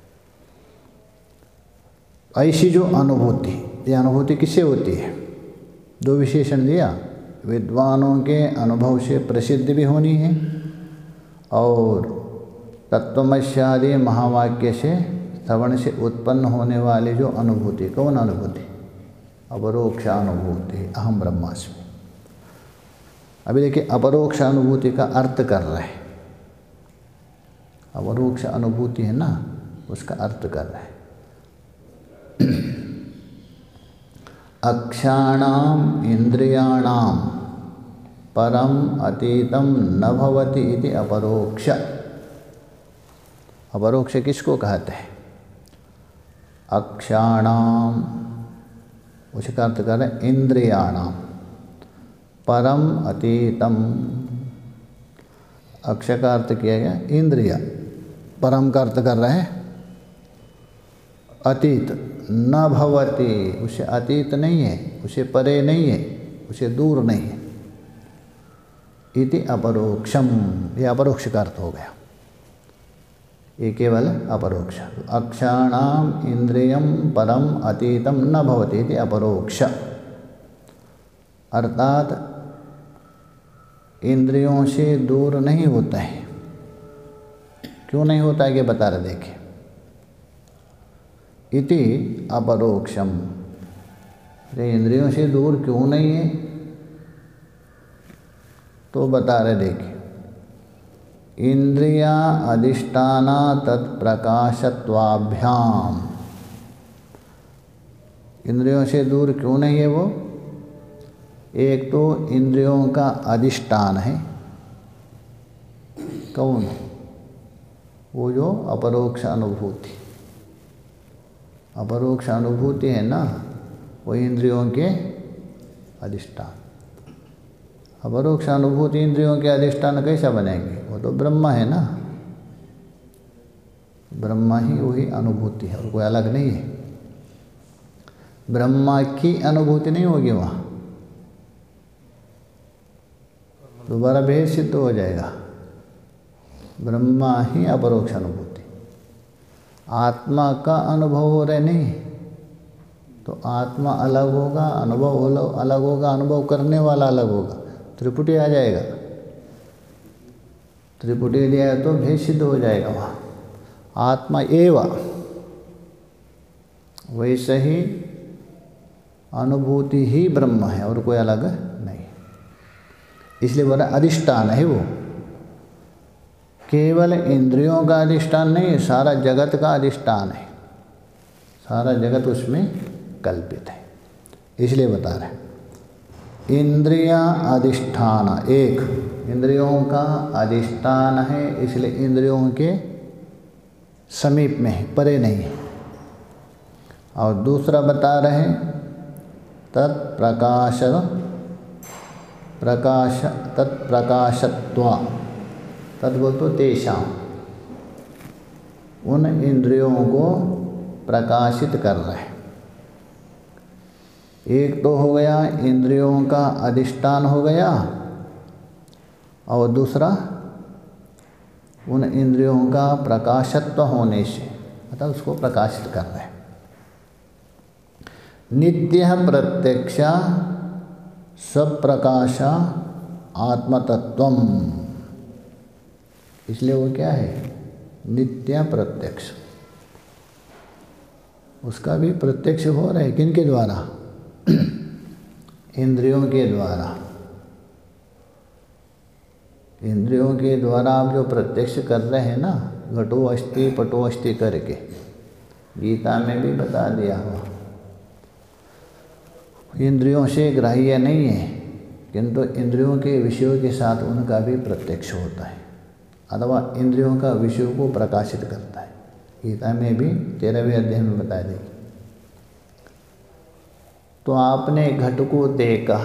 Speaker 1: ऐसी जो अनुभूति, ये अनुभूति किससे होती है? दो विशेषण दिया, विद्वानों के अनुभव से प्रसिद्ध भी होनी है और तत्वमस्यादि महावाक्य से श्रवण से उत्पन्न होने वाली जो अनुभूति, कौन अनुभूति? अपरोक्ष अनुभूति, अहम ब्रह्मास्मि। अभी देखिए अपरोक्ष अनुभूति का अर्थ कर रहे हैं, अपरोक्ष अनुभूति है ना, उसका अर्थ कर रहे हैं। अक्षाणाम इंद्रियाणाम परम अतीतम न भवति इति अपरोक्ष। अपरोक्ष किसको कहते हैं? अक्षाणाम, उसका अर्थ कर रहे हैं इंद्रियाणाम परम अतीतम। अक्ष का अर्थ किया गया इंद्रिय, परम का अर्थ कर रहे हैं अतीत, न भवति, उसे अतीत नहीं है, उसे परे नहीं है, उसे दूर नहीं है। इति अपरोक्षम, ये अपरोक्ष का अर्थ हो गया, ये केवल अपरोक्ष। अक्षाणाम इंद्रियम परम अतीतम न भवति इति अपरोक्ष, अर्थात इंद्रियों से दूर नहीं होता है। क्यों नहीं होता है, ये बता रहे, देखिए। इति अपरोक्षम, इंद्रियों से दूर क्यों नहीं है तो बता रहे, देखिए। इंद्रिया अधिष्ठाना तत्प्रकाशत्वाभ्याम, इंद्रियों से दूर क्यों नहीं है वो? एक तो इंद्रियों का अधिष्ठान है, कौन? वो जो अपरोक्ष अनुभूति, अपरोक्ष अनुभूति है ना, वो इंद्रियों के अधिष्ठान। अपरोक्ष अनुभूति इंद्रियों के अधिष्ठान कैसा बनेंगे? वो तो ब्रह्म है ना, ब्रह्मा ही वही अनुभूति है और कोई अलग नहीं है। ब्रह्मा की अनुभूति नहीं होगी वहाँ, दोबारा भेद सिद्ध हो जाएगा। ब्रह्मा ही अपरोक्ष अनुभूति, आत्मा का अनुभव हो रहे नहीं, तो आत्मा अलग होगा, अनुभव अलग होगा, अनुभव करने वाला अलग होगा, त्रिपुटी आ जाएगा। त्रिपुटी लिया तो भेद सिद्ध हो जाएगा वहाँ। आत्मा एवं वैसे ही अनुभूति ही ब्रह्म है और कोई अलग नहीं, इसलिए बोला अधिष्ठान है वो। केवल इंद्रियों का अधिष्ठान नहीं, सारा जगत का अधिष्ठान है, सारा जगत उसमें कल्पित है, इसलिए बता रहे। इंद्रिया अधिष्ठान, एक इंद्रियों का अधिष्ठान है, इसलिए इंद्रियों के समीप में है, परे नहीं है। और दूसरा बता रहे तत्प्रकाशत्वा, तत् बोल तो तेषां, उन इंद्रियों को प्रकाशित कर रहे हैं। एक तो हो गया इंद्रियों का अधिष्ठान हो गया, और दूसरा उन इंद्रियों का प्रकाशत्व होने से, मतलब उसको प्रकाशित कर रहे हैं। नित्य प्रत्यक्ष स्वप्रकाश आत्मतत्वम, इसलिए वो क्या है? नित्य प्रत्यक्ष। उसका भी प्रत्यक्ष हो रहा है, किनके द्वारा? इंद्रियों के द्वारा। इंद्रियों के द्वारा आप जो प्रत्यक्ष कर रहे हैं ना, घटो अस्ति पटो अस्ति करके, गीता में भी बता दिया हुआ। इंद्रियों से ग्राह्य नहीं है, किंतु इंद्रियों के विषयों के साथ उनका भी प्रत्यक्ष होता है, अथवा इंद्रियों का विषयों को प्रकाशित करता है। गीता में भी 13वें अध्याय में बता देगी। तो आपने घट को देखा,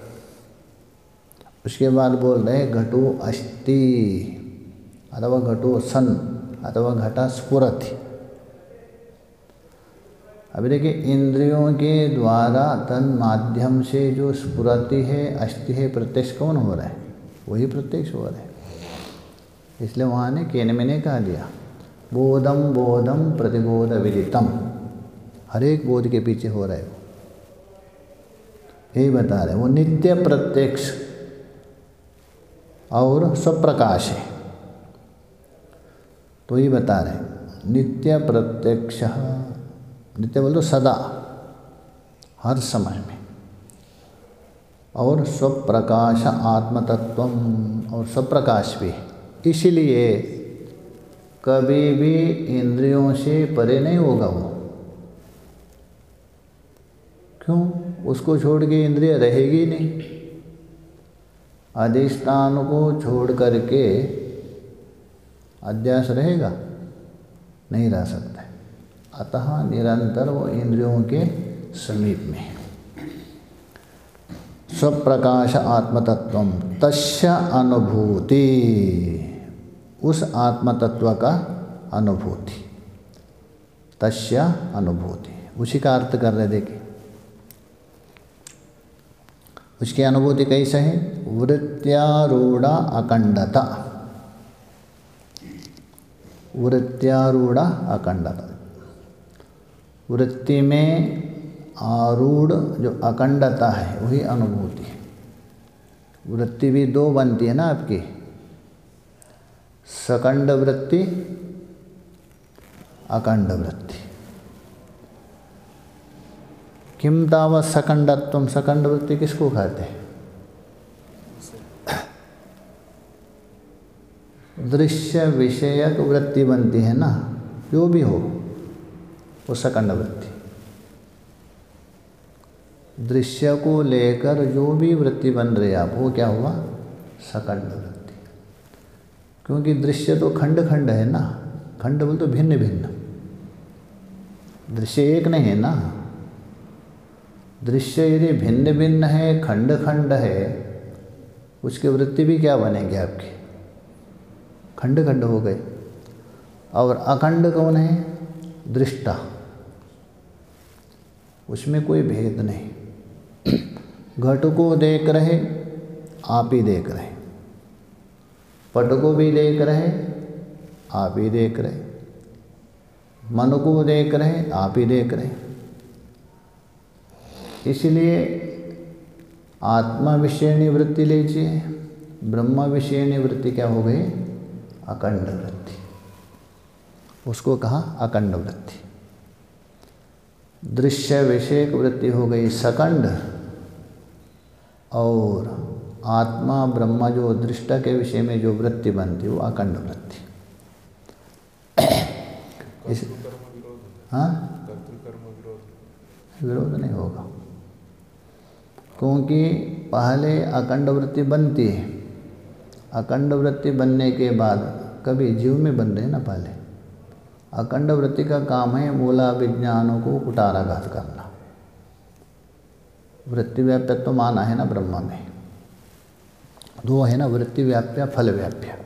Speaker 1: उसके बाद बोल रहे घटो अस्ति अथवा घटो सन अथवा घटा स्फुरति। अभी देखिए इंद्रियों के द्वारा तन माध्यम से जो स्फुरति है, अस्ति है, प्रत्यक्ष कौन हो रहा है? वही प्रत्यक्ष हो रहा है। इसलिए वहाँ ने केन मैंने कहा दिया बोधम बोधम प्रतिबोध विदितम, हर एक बोध के पीछे हो रहा है वो, यही बता रहे वो नित्य प्रत्यक्ष और स्वप्रकाश है। तो ये बता रहे नित्य प्रत्यक्ष, नित्य बोलो सदा, हर समय में, और स्वप्रकाश आत्मतत्वम, और स्वप्रकाश भी। इसलिए कभी भी इंद्रियों से परे नहीं होगा वो। क्यों? उसको छोड़ के इंद्रिय रहेगी नहीं। अधिष्ठान को छोड़ करके अध्यास रहेगा? नहीं रह सकता है। अतः निरंतर वो इंद्रियों के समीप में है। स्वप्रकाश आत्मतत्वम तस्य अनुभूति, उस आत्मतत्व का अनुभूति, तस्य अनुभूति, उसी का अर्थ कर रहे देखिए। उसकी अनुभूति कैसे है? वृत्त्यारूढ़ा अखंडता, वृत्त्यारूढ़ा अखंडता, वृत्ति में आरूढ़ जो अखंडता है वही अनुभूति है। वृत्ति भी दो बनती है ना आपकी, सकंड वृत्ति, अखंड वृत्ति। किम तावत् सकंडत्वम, सकंड वृत्ति किसको कहते हैं? दृश्य विषयक वृत्ति बनती है ना, जो भी हो वो सकंड वृत्ति। दृश्य को लेकर जो भी वृत्ति बन रही है आप, वो क्या हुआ? सकंड वृत्ति। क्योंकि दृश्य तो खंड खंड है ना, खंड बोल तो भिन्न भिन्न, दृश्य एक नहीं है ना। दृश्य यदि भिन्न भिन्न है, खंड खंड है, उसकी वृत्ति भी क्या बनेगी आपकी? खंड खंड हो गए। और अखंड कौन है? दृष्टा, उसमें कोई भेद नहीं। घट को देख रहे, आप ही देख रहे, पट को भी देख रहे, आप ही देख रहे, मन को देख रहे, आप ही देख रहे। इसलिए आत्मा विषयनी वृत्ति लीजिए, ब्रह्म विषयनी वृत्ति क्या हो गई? अखंड वृत्ति, उसको कहा अखंड वृत्ति। दृश्य विषयक वृत्ति हो गई सकंड, और आत्मा ब्रह्म जो दृष्टा के विषय में जो वृत्ति बनती वो अखंड वृत्ति। इस हाँ, विरोध नहीं होगा, क्योंकि पहले अखंड वृत्ति बनती है, अखंड वृत्ति बनने के बाद कभी जीव में बन रहे ना। पहले अखंड वृत्ति का काम है मूला विज्ञानों को कुटाराघात करना। वृत्ति व्याप्य तो माना है ना ब्रह्मा में, दो है ना, वृत्ति व्याप्य फल व्याप्य।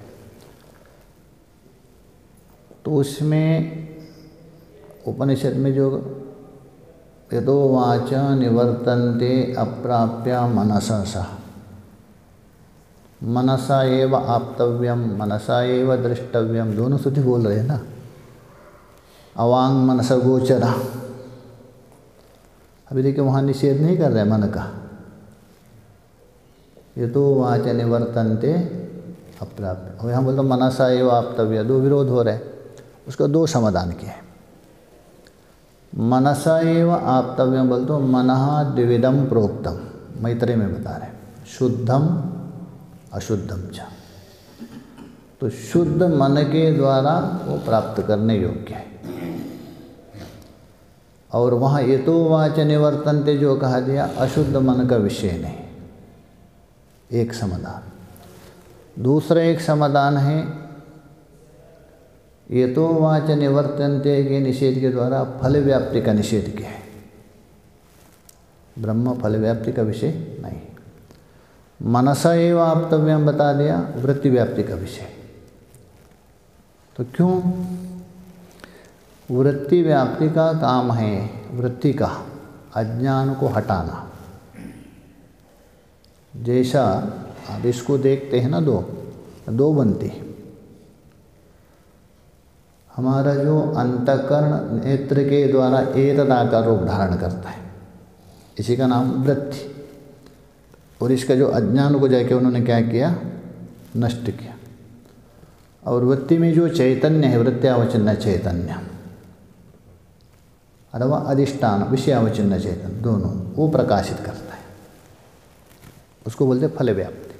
Speaker 1: तो उसमें उपनिषद में जो यतो वाच निवर्तन्ते अप्राप्य मनसा सा, मनसा एव आप्तव्यम, मनसा एव द्रष्टव्यम, दोनों श्रुति बोल रहे हैं ना। अवांग मनस गोचरा, अभी देखिए वहाँ निषेध नहीं कर रहे मन का। यतो वाच निवर्तन्ते अप्राप्य, और यहाँ बोलते मनसा एव आप्तव्य, दो विरोध हो रहे, उसका दो समाधान किए। मनसा एव आप्तव्यम बोल तो मनः द्विविधम प्रोक्तम, मैत्रेय में बता रहे, शुद्धम अशुद्धम च। तो शुद्ध मन के द्वारा वो प्राप्त करने योग्य है। और वहाँ यतो वाच निवर्तन्ते जो कहा दिया, अशुद्ध मन का विषय नहीं, एक समाधान। दूसरा एक समाधान है ये तो वाच निवर्तन्ते के निषेध के द्वारा फल व्याप्ति का निषेध किया है। ब्रह्म फल व्याप्ति का विषय नहीं। मनसा एवं आप्तव्यम बता दिया, वृत्ति व्याप्ति का विषय। तो क्यों? वृत्ति व्याप्ति का काम है, वृत्ति का अज्ञान को हटाना। जैसा आप इसको देखते हैं ना, दो बनती। हमारा जो अंतःकरण नेत्र के द्वारा एतद आकार रूप धारण करता है, इसी का नाम वृत्ति। और इसका जो अज्ञान को जाके उन्होंने क्या किया? नष्ट किया। और वृत्ति में जो चैतन्य है, वृत्त्यावचिन्न चैतन्य अथवा अधिष्ठान विषयावचिन्न चैतन्य, दोनों वो प्रकाशित करता है, उसको बोलते फल व्याप्ति।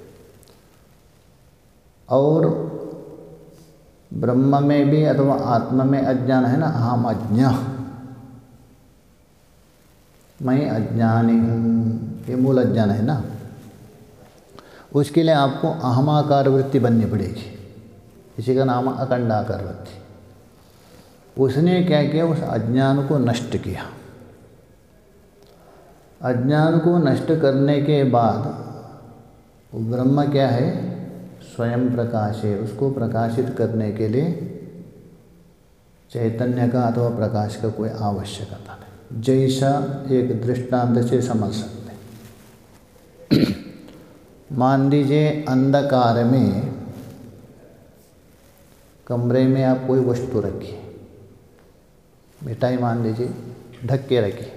Speaker 1: और ब्रह्म में भी अथवा आत्मा में अज्ञान है ना, अहम अज्ञ, मैं अज्ञानी हूँ, ये मूल अज्ञान है ना। उसके लिए आपको अहमाकार वृत्ति बननी पड़ेगी, इसी का नाम अखंडाकार वृत्ति। उसने क्या किया? उस अज्ञान को नष्ट किया। अज्ञान को नष्ट करने के बाद ब्रह्म क्या है? स्वयं प्रकाश है। उसको प्रकाशित करने के लिए चैतन्य का अथवा प्रकाश का कोई आवश्यकता नहीं। जैसा एक दृष्टांत से समझ सकते हैं। मान लीजिए अंधकार में कमरे में आप कोई वस्तु रखिए, मिठाई मान लीजिए ढक के रखिए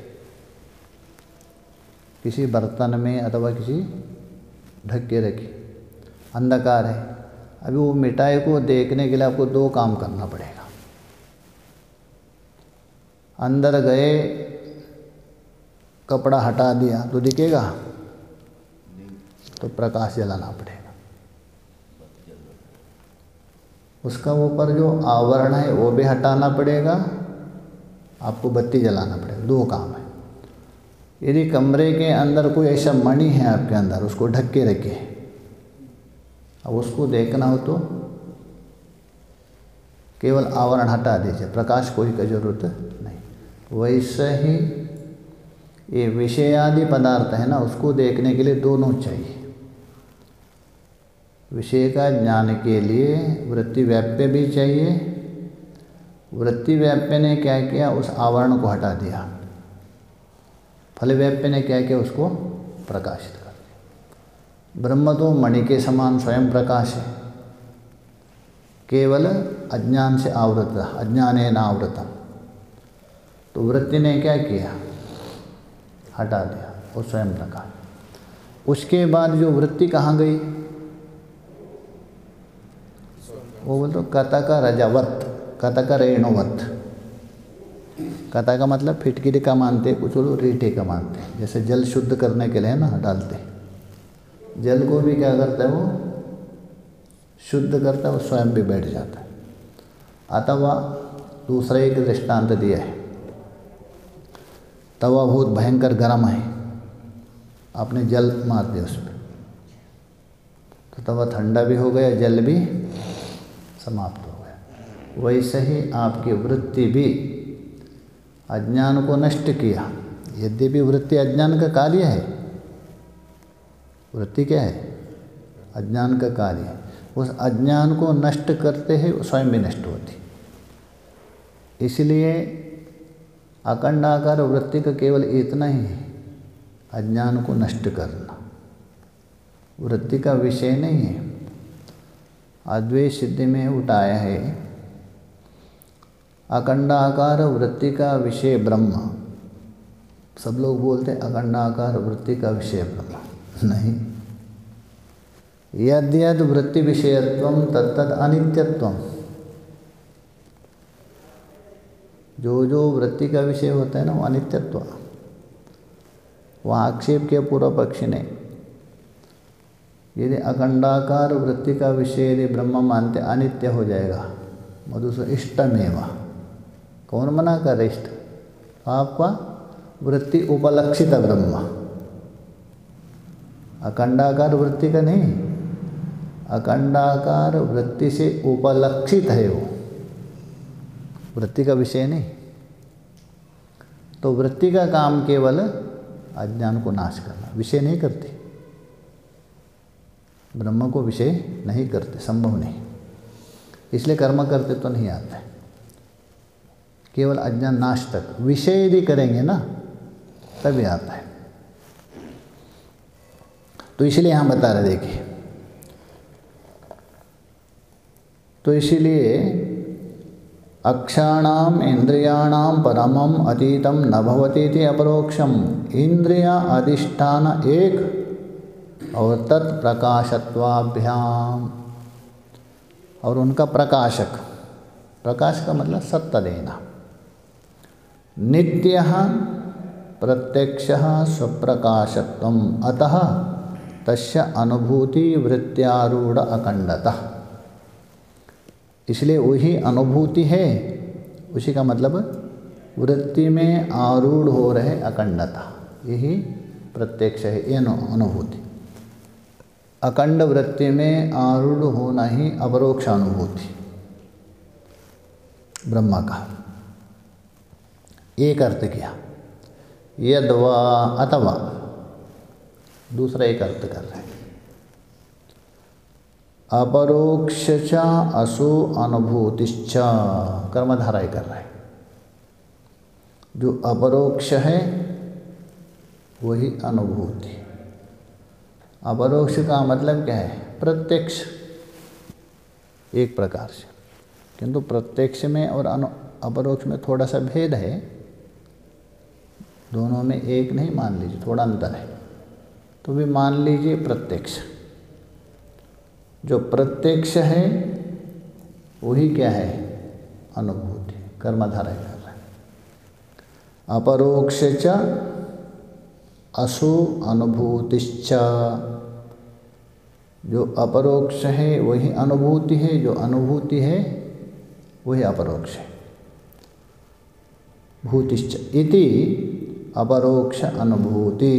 Speaker 1: किसी बर्तन में अथवा किसी ढक के रखिए, अंधकार है। अभी वो मिठाई को देखने के लिए आपको दो काम करना पड़ेगा। अंदर गए, कपड़ा हटा दिया तो दिखेगा? तो प्रकाश जलाना पड़ेगा। उसका ऊपर जो आवरण है वो भी हटाना पड़ेगा, आपको बत्ती जलाना पड़ेगा। दो काम है। यदि कमरे के अंदर कोई ऐसा मणि है आपके अंदर, उसको ढक के रखिए, अब उसको देखना हो तो केवल आवरण हटा दीजिए, प्रकाश कोई का जरूरत नहीं। वैसे ही ये विषय आदि पदार्थ है ना, उसको देखने के लिए दोनों चाहिए। विषय का ज्ञान के लिए वृत्ति व्याप्य भी चाहिए। वृत्ति व्याप्य ने क्या किया? उस आवरण को हटा दिया। फल व्याप्य ने क्या किया? उसको प्रकाशित कर दिया। ब्रह्म तो मणि के समान स्वयं प्रकाश है, केवल अज्ञान से आवृत, अज्ञानेन आवृतम। तो वृत्ति ने क्या किया? हटा दिया वो स्वयं प्रकाश। उसके बाद जो वृत्ति कहाँ गई? वो बोलते कतक रजवत, कतक रेणुवत। कथा का मतलब फिटकिरी का मानते हैं, कुछ लोग रीठे का मानते हैं। जैसे जल शुद्ध करने के लिए ना डालते हैं, जल को भी क्या करता है? वो शुद्ध करता है, वो स्वयं भी बैठ जाता है। अथवा दूसरा एक दृष्टांत दिया है, तवा बहुत भयंकर गर्म है, आपने जल मार दिया उसमें, तो तवा ठंडा भी हो गया, जल भी समाप्त हो गया। वैसे ही आपकी वृत्ति भी अज्ञान को नष्ट किया। यद्यपि वृत्ति अज्ञान का कार्य है, वृत्ति क्या है? अज्ञान का कार्य है। उस अज्ञान को नष्ट करते हैं, स्वयं भी नष्ट होती। इसलिए अखंडाकार वृत्ति का केवल इतना ही है, अज्ञान को नष्ट करना। वृत्ति का विषय नहीं है। अद्वैत सिद्धि में उठाया है, अखंडाकार वृत्ति का विषय ब्रह्म। सब लोग बोलते हैं अखंडाकार वृत्ति का विषय ब्रह्म, नहीं। यद यद वृत्ति विषयत्वम तत्तद अनित्यत्वम। जो जो वृत्ति का विषय होता है ना, वो अनित्यत्व। वहाँ आक्षेप किया पूर्व पक्षी ने, यदि अखंडाकार वृत्ति का विषय यदि ब्रह्म मानते अनित्य हो जाएगा, मधुसूदन इष्टमेव। कौन मना कर? इष्ट आपका वृत्ति उपलक्षित ब्रह्म, अखंडाकार वृत्ति का नहीं, अखंडाकार वृत्ति से उपलक्षित है वो। वृत्ति का विषय नहीं। तो वृत्ति का काम केवल अज्ञान को नाश करना, विषय नहीं करती, ब्रह्म को विषय नहीं करते, संभव नहीं। इसलिए कर्म करते तो नहीं आते, केवल अज्ञान नाश तक। विषय यदि करेंगे ना तभी आता है। तो इसलिए यहाँ बता रहे, देखिए, तो इसीलिए अक्षाणाम इंद्रियाणाम परमम अतीतम न भवति इति अपरोक्षम। इंद्रिया अधिष्ठान एक और तत्प्रकाशत्वाभ्याम, और उनका प्रकाशक, प्रकाश का मतलब सत्ता देना। नित्यः प्रत्यक्षः स्वप्रकाशत्वम अतः तस्य अनुभूति वृत्त्यारूढ़ अखंडतः। इसलिए वही अनुभूति है, उसी का मतलब वृत्ति में आरूढ़ हो रहे अखंडता, यही प्रत्यक्ष है, ये अनुभूति। अखंड वृत्ति में आरूढ़ होना ही अपरोक्ष अनुभूति ब्रह्मा का। एक अर्थ किया, यद्वा अथवा, दूसरा एक अर्थ कर रहे हैं, अपरोक्ष च असो अनुभूतिश्च, कर्मधारय कर रहे हैं। जो अपरोक्ष है वही अनुभूति। अपरोक्ष का मतलब क्या है? प्रत्यक्ष एक प्रकार से, किंतु प्रत्यक्ष में और अपरोक्ष में थोड़ा सा भेद है, दोनों में एक नहीं मान लीजिए, थोड़ा अंतर है। तो भी मान लीजिए प्रत्यक्ष, जो प्रत्यक्ष है वही क्या है? अनुभूति। कर्मधारय कर रहे हैं, अपरोक्ष च असो अनुभूतिश्च, जो अपरोक्ष है वही अनुभूति है, जो अनुभूति है वही अपरोक्ष है। भूतिश्च इति अपरोक्ष अनुभूति।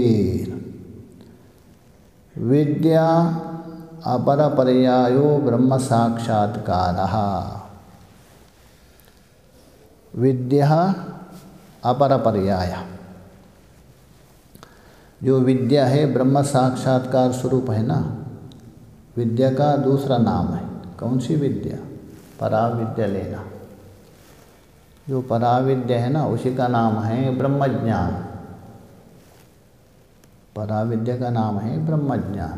Speaker 1: विद्या अपरपर्यायो ब्रह्म साक्षात्कारः। विद्या अपरपर्याय, जो विद्या है ब्रह्म साक्षात्कार स्वरूप है ना, विद्या का दूसरा नाम है। कौन सी विद्या? पराविद्या लेना। जो पराविद्या है ना उसी का नाम है ब्रह्मज्ञान। पराविद्या का नाम है ब्रह्मज्ञान।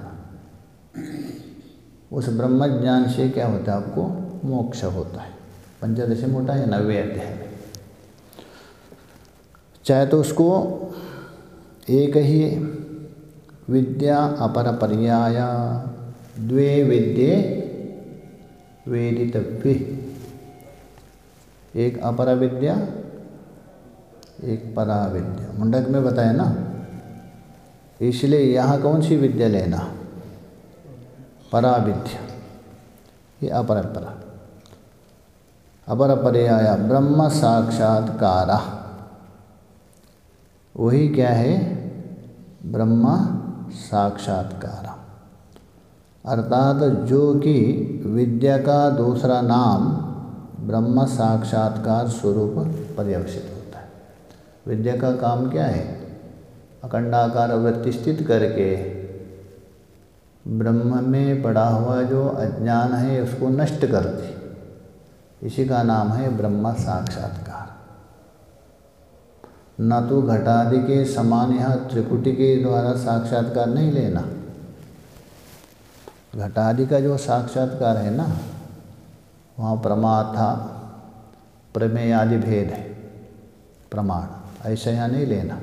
Speaker 1: उस ब्रह्मज्ञान से क्या होता है? आपको मोक्ष होता है। पंचदशी मोटा है 90 अध्याय में। चाहे तो उसको एक ही विद्या अपरपर्याय, द्वे विद्ये वेदितव्ये, एक अपरा विद्या एक परा विद्या, मुंडक में बताया ना। इसलिए यहाँ कौन सी विद्या लेना? परा विद्या, ये अपरपरा। अपरपर्याय ब्रह्म साक्षात्कार, वही क्या है? ब्रह्म साक्षात्कार। अर्थात जो कि विद्या का दूसरा नाम ब्रह्म साक्षात्कार स्वरूप पर्यवसित होता है। विद्या का काम क्या है? अखंडाकार वृत्ति स्थित करके ब्रह्म में पड़ा हुआ जो अज्ञान है उसको नष्ट करती, इसी का नाम है ब्रह्म साक्षात्कार। न तो घटादि के समान यहाँ त्रिपुटी के द्वारा साक्षात्कार नहीं लेना। घटादि का जो साक्षात्कार है ना, वहाँ प्रमाथा प्रमेय आदि भेद है, प्रमाण, ऐसा यहाँ नहीं लेना।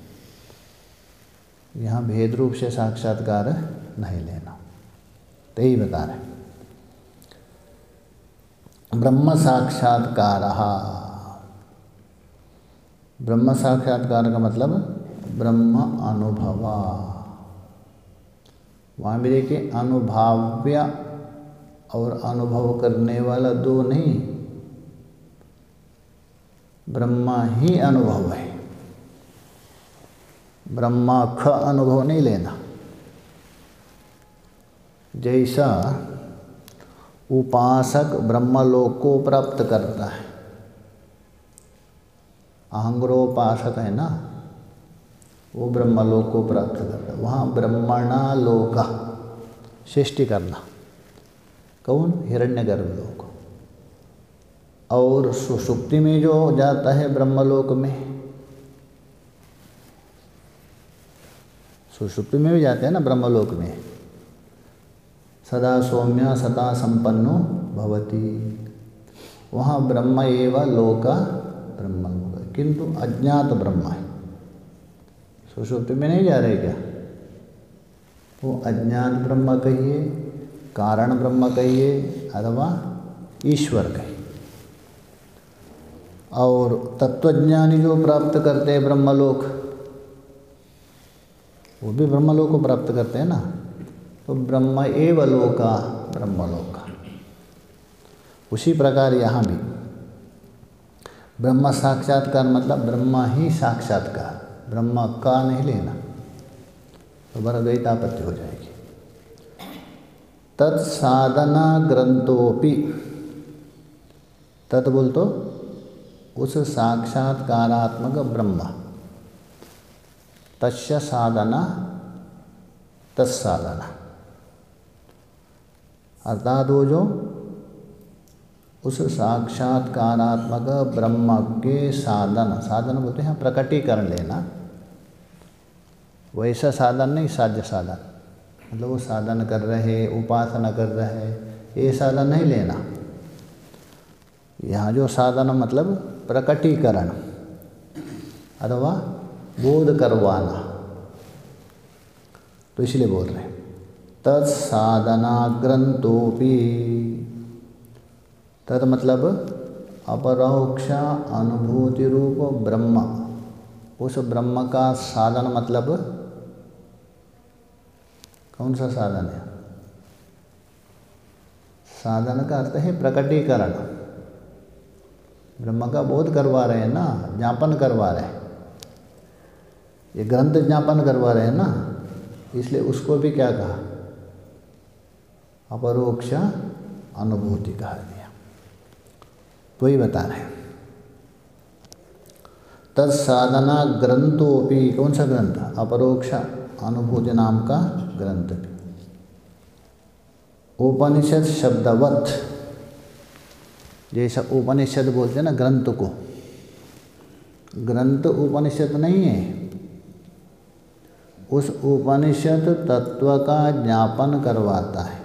Speaker 1: यहाँ भेद रूप से साक्षात्कार नहीं लेना, तो यही बता रहे। ब्रह्म साक्षात्कारः, ब्रह्म साक्षात्कार का मतलब ब्रह्म अनुभव। वहाँ भी देखिए, अनुभाव्य और अनुभव करने वाला दो नहीं, ब्रह्मा ही अनुभव है। ब्रह्मा ख अनुभव नहीं लेना। जैसा उपासक ब्रह्मलोक को प्राप्त करता है, अहंग्रोपासक है ना, वो ब्रह्मलोक को प्राप्त करता है। वहाँ ब्रह्मणा लोका, सृष्टि करना, कौन? हिरण्यगर्भ लोक। और सुषुप्ति में जो जाता है ब्रह्मलोक में, सुषुप्ति में भी जाते हैं ना ब्रह्मलोक में, सदा सौम्य सदा संपन्नो भवति, वहाँ ब्रह्म एव लोका ब्रह्मलोक, किंतु अज्ञात ब्रह्म है। सुषुप्ति में नहीं जा रहे क्या? वो अज्ञात ब्रह्म कहिए, कारण ब्रह्म कहिए, अथवा ईश्वर कहिए। और तत्वज्ञानी जो प्राप्त करते हैं ब्रह्मलोक, वो भी ब्रह्मलोक को प्राप्त करते हैं ना। तो ब्रह्म एव लोका ब्रह्मलोका। उसी प्रकार यहाँ भी ब्रह्म साक्षात्कार मतलब ब्रह्म ही साक्षात्कार, ब्रह्म का नहीं लेना, तो द्वैतापत्ति हो जाएगी। तत्साधना ग्रंथोपि, तत् बोल तो उस साक्षात्कारात्मक ब्रह्म, तस्य साधना तत्साधना, अर्थात वो जो उस साक्षात्कारात्मक ब्रह्म के साधन, साधन बोलते हैं प्रकटीकरण लेना, वैसा साधन नहीं, साध्य साधन, मतलब वो साधन कर रहे, उपासना कर रहे, ये साधन नहीं लेना। यहाँ जो साधन मतलब प्रकटीकरण अथवा बोध करवाना, तो इसलिए बोल रहे हैं तत्साधना ग्रंथोपि। तत् मतलब अपरोक्ष अनुभूति रूप ब्रह्म, उस ब्रह्म का साधन मतलब कौन सा साधन है? साधन का अर्थ है प्रकटीकरण, ब्रह्म का बोध करवा रहे हैं ना, ज्ञापन करवा रहे हैं, ये ग्रंथ ज्ञापन करवा रहे हैं ना, इसलिए उसको भी क्या कहा? अपरोक्ष अनुभूति कहा गया। तो ही बता रहे हैं तत्साधना ग्रंथोपि, कौन सा ग्रंथ? अपरोक्ष अनुभूति नाम का ग्रंथ भी। उपनिषद शब्दवत, जैसा उपनिषद बोलते हैं ना ग्रंथ को, ग्रंथ उपनिषद नहीं है, उस उपनिषद तत्व का ज्ञापन करवाता है,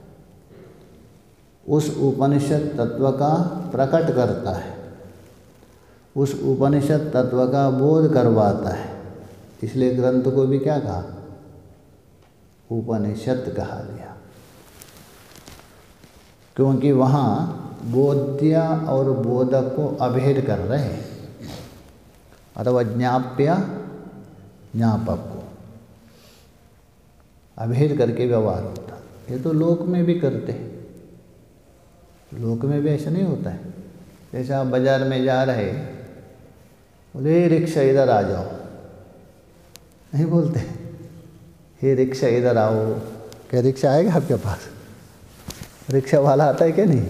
Speaker 1: उस उपनिषद तत्व का प्रकट करता है, उस उपनिषद तत्व का बोध करवाता है, इसलिए ग्रंथ को भी क्या कहा? उपनिषद कहा गया। क्योंकि वहाँ बोध्य और बोधक को अभेद कर रहे हैं, अथवा ज्ञाप्य ज्ञापक को अभेद करके व्यवहार होता है। ये तो लोक में भी करते हैं, लोक में भी ऐसा नहीं होता है। जैसे आप बाज़ार में जा रहे, बोले रिक्शा इधर आ जाओ, नहीं बोलते हे रिक्शा इधर आओ, क्या रिक्शा आएगा आपके पास? रिक्शा वाला आता है क्या? नहीं,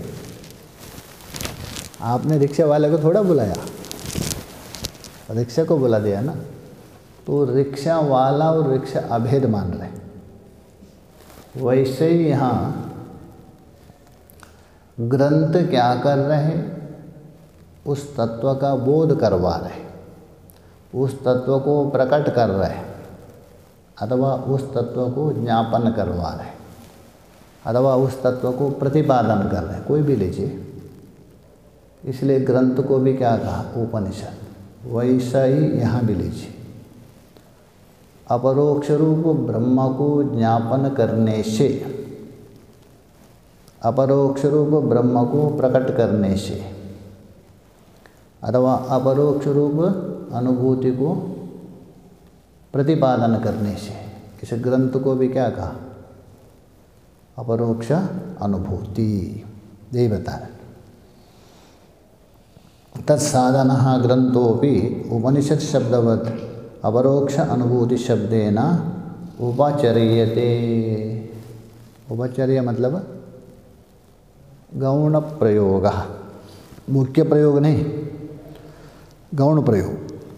Speaker 1: आपने रिक्शा वाले को थोड़ा बुलाया, रिक्शा को बुला दिया ना। तो रिक्शा वाला और रिक्शा अभेद मान रहे। वैसे ही यहाँ ग्रंथ क्या कर रहे? उस तत्व का बोध करवा रहे, उस तत्व को प्रकट कर रहे, अथवा उस तत्व को ज्ञापन करवा रहे, अथवा उस तत्व को प्रतिपादन कर रहे, कोई भी लीजिए। इसलिए ग्रंथ को भी क्या कहा? उपनिषद। वैसा ही यहाँ भी लीजिए, अपरोक्ष रूप ब्रह्म को ज्ञापन करने से, अपरोक्ष रूप ब्रह्म को प्रकट करने से, अथवा अपरोक्ष रूप अनुभूति को प्रतिपादन करने से, इस ग्रंथ को भी क्या कहा? अपरोक्ष अनुभूति। यही बता रहे। तत्साधनः ग्रंथोपि उपनिषद शब्दवत् अपरोक्ष अनुभूति शब्देन उपचर्यते। उपचर्य मतलब गौण प्रयोग, मुख्य प्रयोग नहीं। गौण प्रयोग,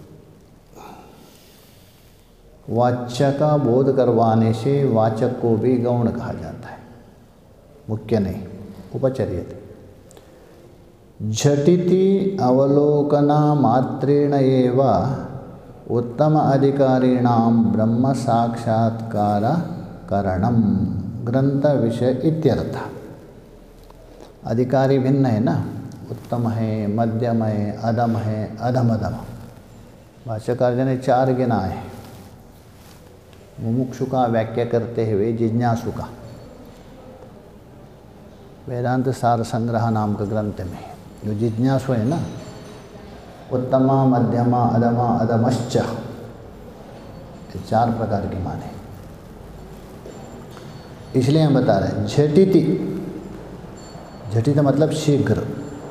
Speaker 1: वाच्य का बोध करवाने से वाचक को भी गौण कहा जाता है, मुख्य नहीं, उपचर्यते। झटिति अवलोकना मात्रेण एव उत्तम अधिकारिणाम ब्रह्म साक्षात्कार करणम ग्रंथ विषय इत्यर्थ। अधिकारी भिन्न है ना, उत्तम है, मध्यम है, अधम है, अधम। भाष्यकार ने 4 गिना है। मुमुक्षु का व्याख्या करते हुए जिज्ञासु का वेदांत सार संग्रह नाम का ग्रंथ में जो जिज्ञासु है ना, उत्तमा, मध्यमा, अधमा, अधमश्च, 4 प्रकार के माने। इसलिए हम बता रहे हैं झटिति, झटित मतलब शीघ्र,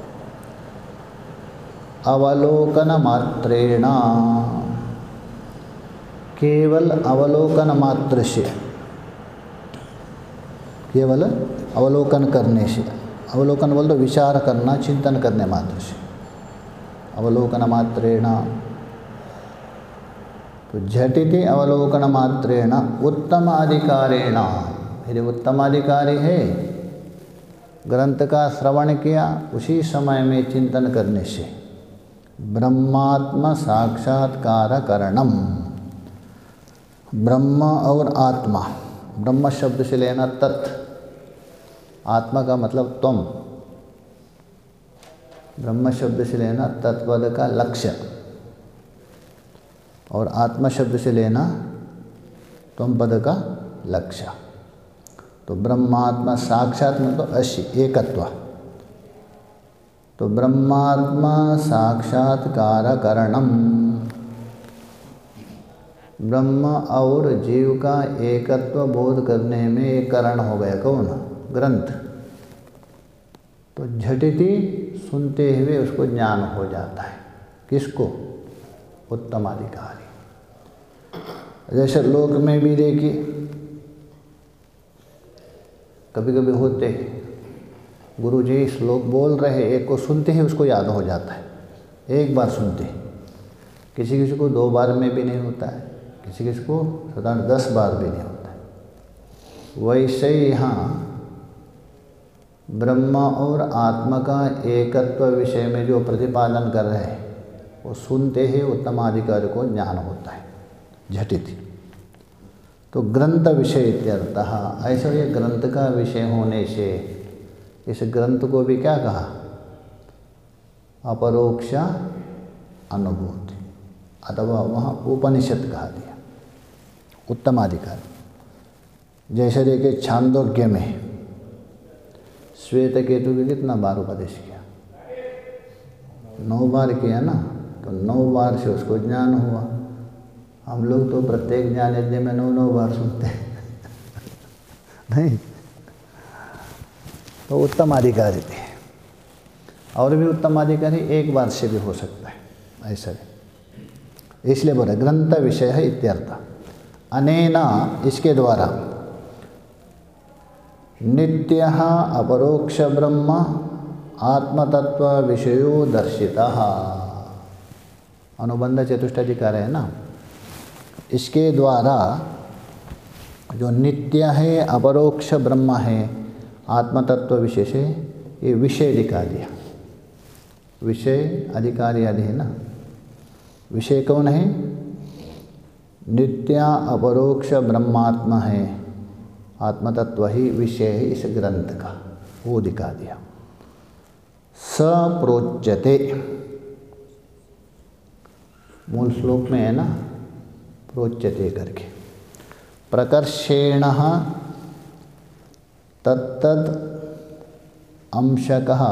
Speaker 1: अवलोकन मात्रेण, केवल अवलोकन मात्र से, केवल अवलोकन करने से, अवलोकन बोल तो विचार करना, चिंतन करने मात्र से, अवलोकन मात्रेण। तो झटिति अवलोकन मात्रेण उत्तम अधिकारेण, यदि उत्तम अधिकारी है, ग्रंथ का श्रवण किया, उसी समय में चिंतन करने से ब्रह्मात्म साक्षात्कार करणम, ब्रह्म और आत्मा, ब्रह्म शब्द से लेना तत्, आत्मा का मतलब तुम, ब्रह्म शब्द से लेना तत्पद का लक्ष्य, और आत्मा शब्द से लेना तुम पद का लक्ष्य। तो ब्रह्मात्मा साक्षात में तो अशी एकत्व, तो ब्रह्मात्मा साक्षात्कार करणम, ब्रह्म और जीव का एकत्व बोध करने में एक कारण हो गया कौन? ग्रंथ। तो झटिति सुनते हुए उसको ज्ञान हो जाता है, किसको? उत्तम अधिकारी। जैसे लोक में भी देखिए कभी कभी होते गुरुजी श्लोक बोल रहे, एक को सुनते ही उसको याद हो जाता है, एक बार सुनते, किसी किसी को 2 बार में भी नहीं होता है, किसी किसी को साधारण 10 बार भी नहीं होता है। वैसे ही यहाँ ब्रह्म और आत्मा का एकत्व विषय में जो प्रतिपादन कर रहे हैं, वो सुनते ही उत्तमाधिकारी को ज्ञान होता है, झटिति। तो ग्रंथ विषय इत्यर्थः, ऐसा ये ग्रंथ का विषय होने से इस ग्रंथ को भी क्या कहा? अपरोक्ष अनुभूति, अथवा वहाँ उपनिषद कहा दिया, उत्तमाधिकारी। जैसे देखिए छांदोग्य में श्वेत केतु के कितना बार उपदेश किया? 9 बार किया ना, तो 9 बार से उसको ज्ञान हुआ। हम लोग तो प्रत्येक ज्ञान यज्ञ में 9 बार सुनते हैं नहीं, तो उत्तम अधिकारी थे। और भी उत्तम अधिकारी 1 बार से भी हो सकता है, ऐसा है। इसलिए बोले ग्रंथ विषय है इत्यर्थ। अनेना, इसके द्वारा, नित्य अपरोक्ष ब्रह्म आत्मतत्व विषयो दर्शितः, अनुबंध चतुष्टाधिकार है ना, इसके द्वारा जो नित्य है, अपरोक्ष ब्रह्म है, आत्मतत्व विषय से ये विषय दिखा दिया। विषय अधिकारी आदि है ना, विषय कौन है? नित्य अपरोक्ष ब्रह्मात्मा है, आत्मतत्व ही विषय है इस ग्रंथ का, वो दिखा दिया। सप्रोच्यते, मूल श्लोक में है ना, प्रोच्यते करके, प्रकर्षेण तत्तद अंशकः,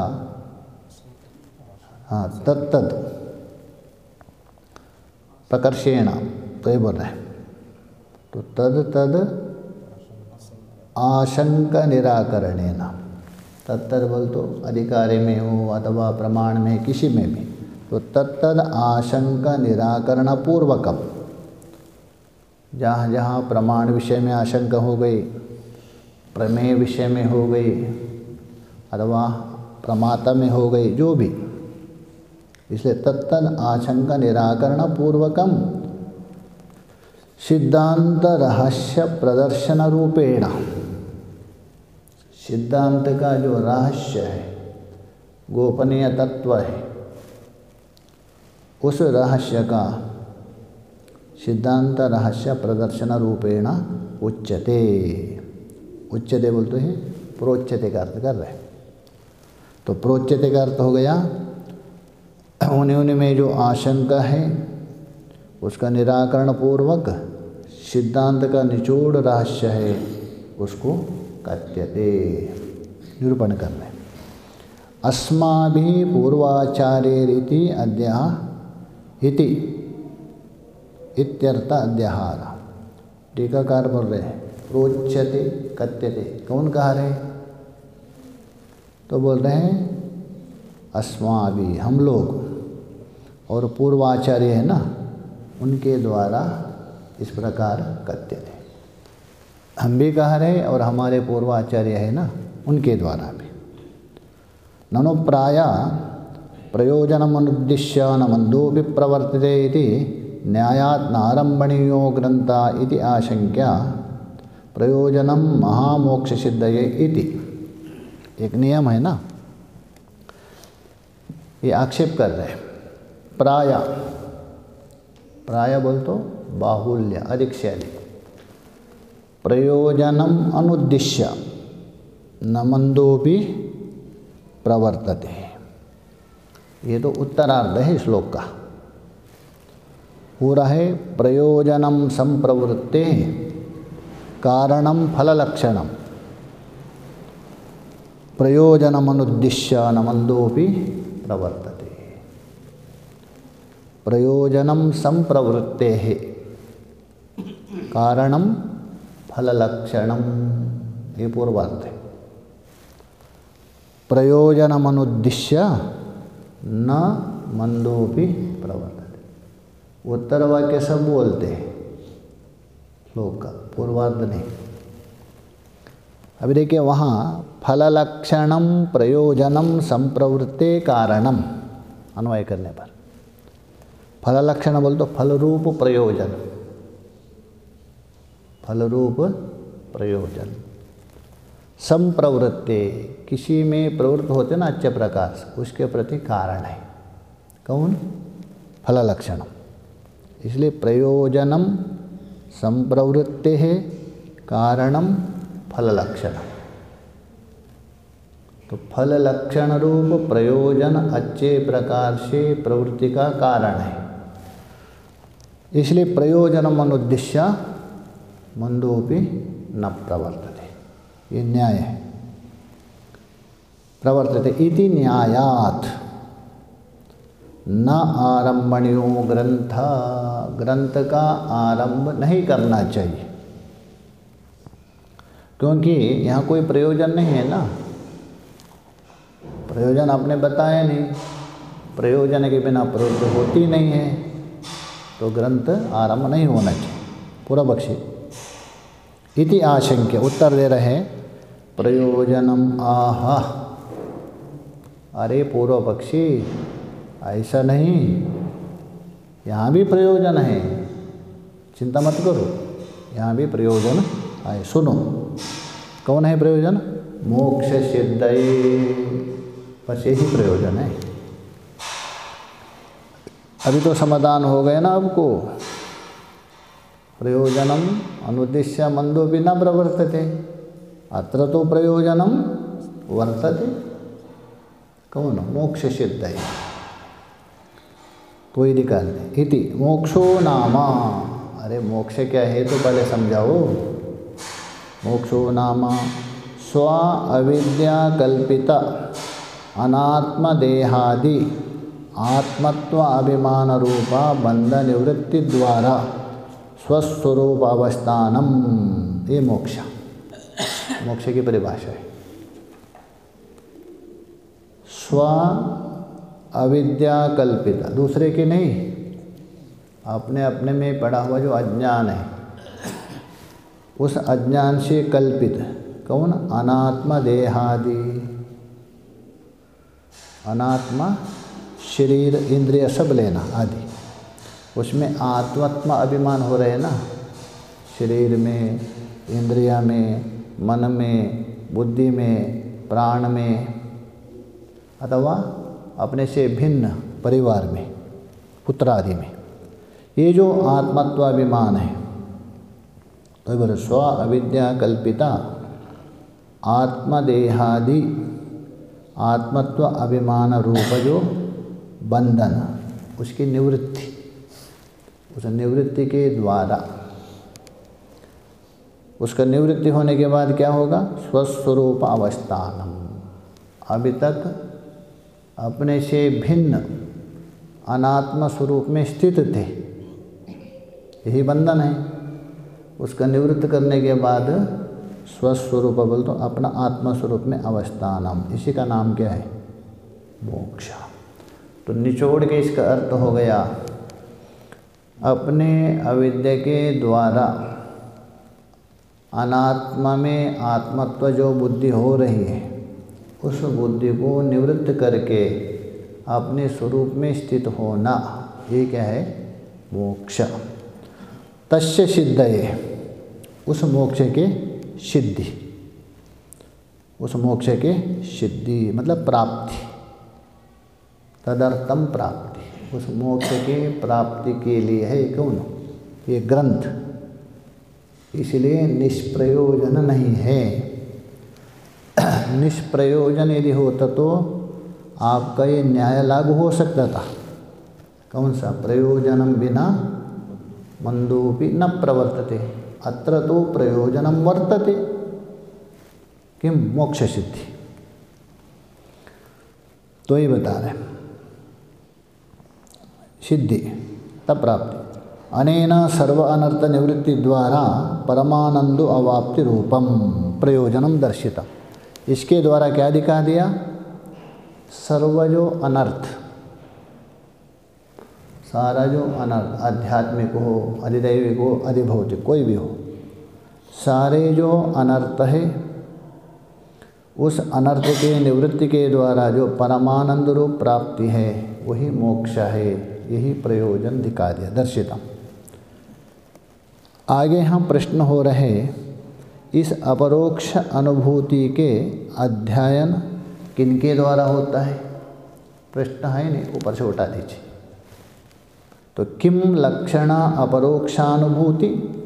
Speaker 1: हाँ तत्तद प्रकर्षेण, तो ये बोल रहे हैं। तो तद तद आशंक निराकरणेन, तत्तद बोल तो अधिकारी में हो अथवा प्रमाण में, किसी में भी, तो तत्तद आशंक निराकरण पूर्वकम, जहाँ जहाँ प्रमाण विषय में आशंका हो गई, प्रमेय विषय में हो गई, अथवा प्रमाता में हो गई, जो भी इसलिए तत्तद आशंका निराकरण पूर्वकम सिद्धांत रहस्य प्रदर्शन रूपेण, सिद्धांत का जो रहस्य है, गोपनीय तत्व है, उस रहस्य का सिद्धांत रहस्य प्रदर्शन रूपेण उच्यते। उच्यते बोलते हैं प्रोच्यते का अर्थ कर रहे हैं। तो प्रोच्यते का अर्थ हो गया उन्हीं में जो आशंका है उसका निराकरण पूर्वक सिद्धांत का निचोड़ रहस्य है उसको कथ्यते, निरूपण कर रहे हैं। अस्माभिः पूर्वाचार्यैरिति अद्याह इति इत्यर्थ अध्याहार। टीकाकार बोल रहे हैं प्रोच्यते कथ्यते, कौन कहा रहे? तो बोल रहे हैं अस्माभिः, हम लोग, और पूर्वाचार्य है ना, उनके द्वारा इस प्रकार कथ्यते। हम भी कह रहे और हमारे पूर्वाचार्य है ना, उनके द्वारा भी। ननु प्राय प्रयोजनमनुद्दिश्य न मंदोपि प्रवर्तते इति न्यायात् नारंभणीयो ग्रंथ इति आशंक्य प्रयोजनम महामोक्ष सिद्धये इति। एक नियम है ना, ये आक्षेप कर रहे हैं। प्राय, प्राय बोल तो बाहुल्य, अधिक से अधिक। प्रयोजनम अनुद्दिश्य न मंदोपि प्रवर्तते, ये तो उत्तरार्ध है श्लोक का। पूरा है प्रयोजनम संप्रवृत्ते कारणम फललक्षणम प्रयोजनमनुद्दिश्य न मंदोपि प्रवर्तते। प्रयोजनम संप्रवृत्ते कारणम फललक्षणम, ये पूर्वार्ध है। प्रयोजनमनुद्दिश्य न मंदोपि प्रवर्तते। उत्तर वाक्य सब बोलते हैं श्लोक का, पूर्वार्ध नहीं। अभी देखिए वहाँ फललक्षणम प्रयोजनम संप्रवृत्ते कारणम, अन्वय करने पर फललक्षण बोल तो फलरूप प्रयोजन, फलरूप प्रयोजन। संप्रवृत्ते, किसी में प्रवृत्त होते ना अच्छे प्रकार से, उसके प्रति कारण है, कौन? फललक्षणम। इसलिए प्रयोजनम संप्रवृत्ते है कारणम फललक्षणम। तो फललक्षण रूप प्रयोजन अच्छे प्रकार से प्रवृत्ति का कारण है। इसलिए प्रयोजनम अनुद्दिश्य मंदोपि न प्रवर्तते, ये न्याय है। प्रवर्तते इति न्यायात् न आरंभणीयो ग्रंथ, ग्रंथ का आरंभ नहीं करना चाहिए, क्योंकि यहाँ कोई प्रयोजन नहीं है ना। प्रयोजन आपने बताया नहीं, प्रयोजन के बिना प्रवृत्ति होती नहीं है, तो ग्रंथ आरंभ नहीं होना चाहिए। पूरा पक्षी इति आशंक्य, उत्तर दे रहे हैं प्रयोजनम आह। अरे पूर्व पक्षी, ऐसा नहीं, यहाँ भी प्रयोजन है, चिंता मत करो, यहाँ भी प्रयोजन है। सुनो, कौन है प्रयोजन? मोक्ष सिद्धये, बस यही प्रयोजन है। अभी तो समाधान हो गए ना आपको। प्रयोजनम अनुद्दिश्य मंदोपि न प्रवर्तते, अत्र तो प्रयोजनम वर्तते, कौन? मोक्ष सिद्धये। तो ही निकाल दें इति मोक्षो नामा। अरे मोक्ष क्या है तो पहले समझाओ। मोक्षो नामा स्व अविद्या कल्पित अनात्म देहादि आत्मत्व अभिमान रूपा बंध निवृत्ति द्वारा स्वस्वरूप अवस्थानम, ये मोक्ष, मोक्ष की परिभाषा है। स्व अविद्या कल्पित, दूसरे की नहीं, अपने अपने में पड़ा हुआ जो अज्ञान है, उस अज्ञान से कल्पित, कौन? अनात्म देहादि, अनात्मा शरीर इंद्रिय सब लेना आदि, उसमें आत्मात्मा अभिमान हो रहे ना, शरीर में, इंद्रिया में, मन में, बुद्धि में, प्राण में, अथवा अपने से भिन्न परिवार में, पुत्र आदि में, ये जो आत्मत्वाभिमान है, तो बोले स्व अविद्या कल्पिता आत्मदेहादि आत्मत्व अभिमान रूप जो बंधन, उसकी निवृत्ति, उस निवृत्ति के द्वारा, उसका निवृत्ति होने के बाद क्या होगा? स्वस्वरूप अवस्थानम, अभी तक अपने से भिन्न अनात्म स्वरूप में स्थित थे, यही बंधन है। उसका निवृत्त करने के बाद स्वस्वरूप बोल तो अपना आत्मा स्वरूप में अवस्थानम, इसी का नाम क्या है? मोक्ष। तो निचोड़ के इसका अर्थ हो गया, अपने अविद्या के द्वारा अनात्मा में आत्मत्व जो बुद्धि हो रही है, उस बुद्धि को निवृत्त करके अपने स्वरूप में स्थित होना, ये क्या है? मोक्ष। तस्य सिद्धये, उस मोक्ष के सिद्धि, उस मोक्ष के सिद्धि मतलब प्राप्ति, तदर्थम प्राप्ति, उस मोक्ष के प्राप्ति के लिए है कौन? ये ग्रंथ, इसलिए निष्प्रयोजन नहीं है। निष्प्रयोजन यदि होता तो आपका ये न्याय लागू हो सकता था। कौन सा? प्रयोजनम बिना मंदोपि न प्रवर्तते, अत्र तो प्रयोजनम वर्तते, किम? मोक्ष सिद्धि। तो ये बता रहे सिद्धि तब प्राप्ति, अनेन सर्व अनर्थ निवृत्ति द्वारा परमानंदो अवाप्ति रूपम प्रयोजनम दर्शिता। इसके द्वारा क्या दिखा दिया? सर्व जो अनर्थ, सारा जो अनर्थ, आध्यात्मिक हो, अधिदैविक हो, अधिभौतिक, कोई भी हो, सारे जो अनर्थ है, उस अनर्थ के निवृत्ति के द्वारा जो परमानंद रूप प्राप्ति है, वही मोक्ष है। यही प्रयोजन दिखा दिया, दर्शिता। आगे हम प्रश्न हो रहे, इस अपरोक्ष अनुभूति के अध्ययन किनके द्वारा होता है? प्रश्न है नहीं, ऊपर से उठा दीजिए। तो किम लक्षण अपरोक्षानुभूति,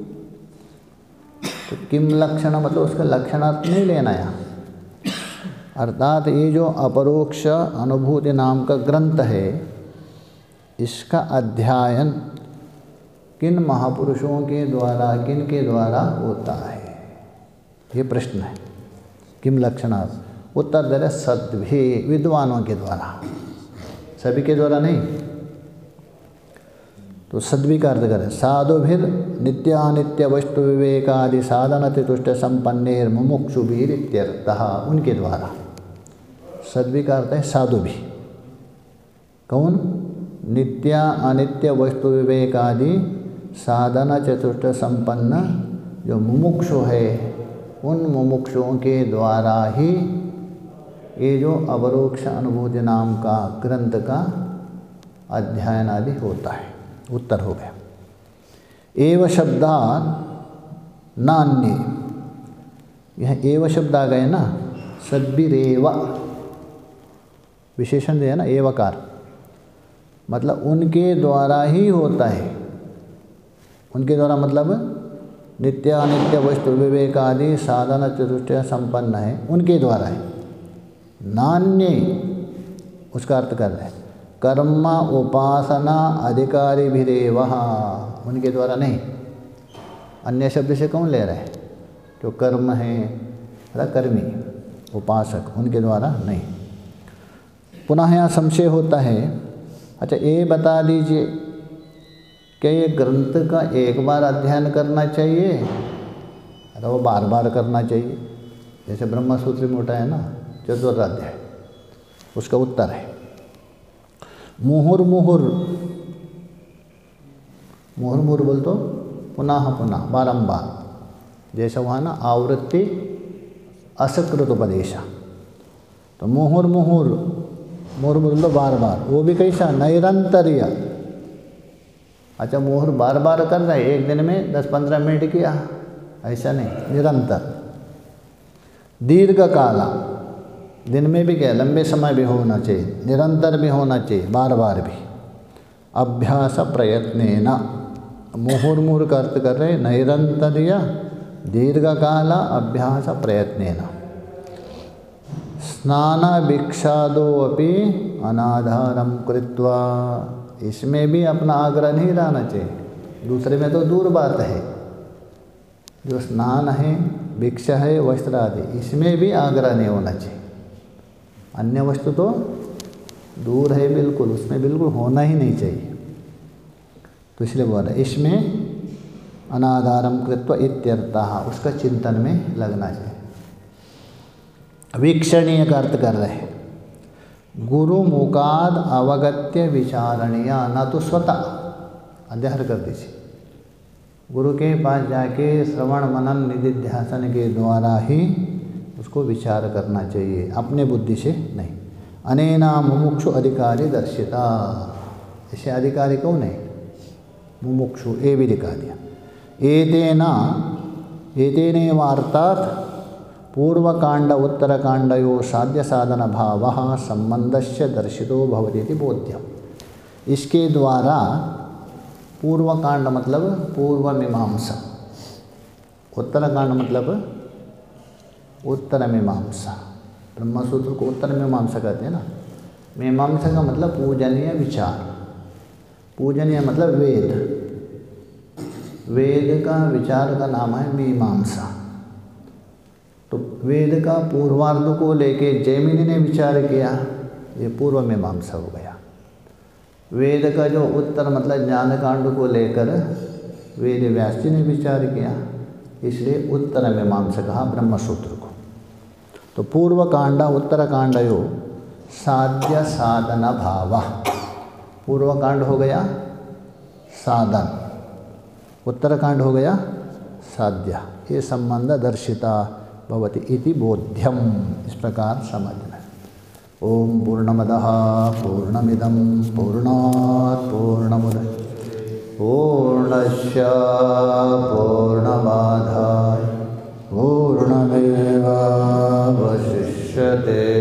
Speaker 1: तो किम लक्षण मतलब उसका लक्षणार्थ नहीं लेना यहाँ, अर्थात ये जो अपरोक्ष अनुभूति नाम का ग्रंथ है, इसका अध्ययन किन महापुरुषों के द्वारा, किन के द्वारा होता है, ये प्रश्न है। किम लक्षणार्थ, उत्तर दे रहे सद्भि, विद्वानों के द्वारा, सभी के द्वारा नहीं। तो सद्भि का अर्थ करें, साधुभिर नित्यानित्य वस्तु विवेकादि साधन तुष्ट संपन्नेर मुमुक्षुभिर इत्यर्थः, उनके द्वारा। सद्भि का अर्थ है साधु भी। कौन? नित्या अनित्य वस्तु विवेकादि साधन चतुष्ट संपन्न जो मुमुक्षु है, उन मुमुक्षुओं के द्वारा ही ये जो अपरोक्ष अनुभूति नाम का ग्रंथ का अध्ययन आदि होता है। उत्तर हो गया। एव शब्दात् नान्ये, यह एव शब्द आ गए ना, सद्भिरेव विशेषण दिया ना, एवकार, मतलब उनके द्वारा ही होता है। उनके द्वारा मतलब नित्यानित्य वस्तु विवेक आदि साधन चतुष्टय संपन्न है, उनके द्वारा है। नान्य उसका अर्थ कर रहे हैं कर्म उपासना अधिकारी भिरेव, उनके द्वारा नहीं। अन्य शब्द से कौन ले रहे हैं? जो कर्म है, कर्मी, उपासक, उनके द्वारा नहीं। पुनः यहाँ संशय होता है, अच्छा ये बता दीजिए क्या ये ग्रंथ का एक बार अध्ययन करना चाहिए अथवा वो बार बार करना चाहिए? जैसे ब्रह्मसूत्र मोटा है ना, चतुर्थ, उसका उत्तर है मुहुर्मुहुर, मुहुर्मुहुर बोल तो पुनः पुनः, बारंबार, जैसा वहाँ ना आवृत्ति असकृत उपदेश। तो मुहुर्मुहुर मुहुर्मुहुर मतलब बार बार, वो भी कैसा, निरंतर्य। अच्छा मुहुर बार बार कर रहे, एक दिन में 10-15 मिनट किया, ऐसा नहीं, निरंतर। दीर्घ काला, दिन में भी क्या, लंबे समय भी होना चाहिए, निरंतर भी होना चाहिए, बार बार भी। अभ्यास प्रयत्नेन, मुहुर्मुहुर का अर्थ कर रहे नैरंतर्य दीर्घ काल अभ्यास प्रयत्नेन। स्नानाभिक्षादो अपि अनाधारम कृत्वा, इसमें भी अपना आग्रह नहीं रहना चाहिए, दूसरे में तो दूर बात है। जो स्नान है, भिक्षा है, वस्त्र आदि, इसमें भी आग्रह नहीं होना चाहिए। अन्य वस्तु तो दूर है बिल्कुल, उसमें बिल्कुल होना ही नहीं चाहिए। तो इसलिए बोल रहे इसमें अनाधारम कृत्वा इत्यर्थः, उसका चिंतन में लगना चाहिए। वीक्षणीय का अर्थ कर रहे हैं, गुरु मुखाद अवगत्य विचारणीय, न तो स्वतः, अध्ययन कर दीजिए, गुरु के पास जाके श्रवण मनन निधिध्यासन के द्वारा ही उसको विचार करना चाहिए, अपने बुद्धि से नहीं। अनेना मुमुक्षु अधिकारी दर्शिता, ऐसे अधिकारी कौन है, मुमुक्षु, ये भी दिखा दिया। एतेन वार्तात् पूर्वकांड उत्तरकांडयो साध्य साधन भावः संबंधस्य दर्शितो भवति इति बोध्यम। इसके द्वारा पूर्वकांड मतलब पूर्व मीमांसा, उत्तरकांड मतलब उत्तर मीमांसा, ब्रह्मसूत्र को उत्तर मीमांसा कहते हैं ना। मीमांसा का मतलब पूजनीय विचार, पूजनीय मतलब वेद, वेद का विचार का नाम है मीमांसा। तो वेद का पूर्वार्ध को लेके जैमिनी ने विचार किया, ये पूर्व मीमांसा हो गया। वेद का जो उत्तर मतलब ज्ञान कांड को लेकर वेद व्यास जी ने विचार किया, इसलिए उत्तर मीमांसा कहा ब्रह्मसूत्र को। तो पूर्व कांड उत्तर कांडयो साध्य साधन भाव, पूर्व कांड हो गया साधन, उत्तरकांड हो गया साध्य, ये संबंध दर्शिता भवति इति बोध्यम, इस प्रकार समझना। ओम पूर्णमदः पूर्णमिदं पूर्णात् पूर्णमुदच्यते पूर्णस्य पूर्णमादाय पूर्णमेवावशिष्यते।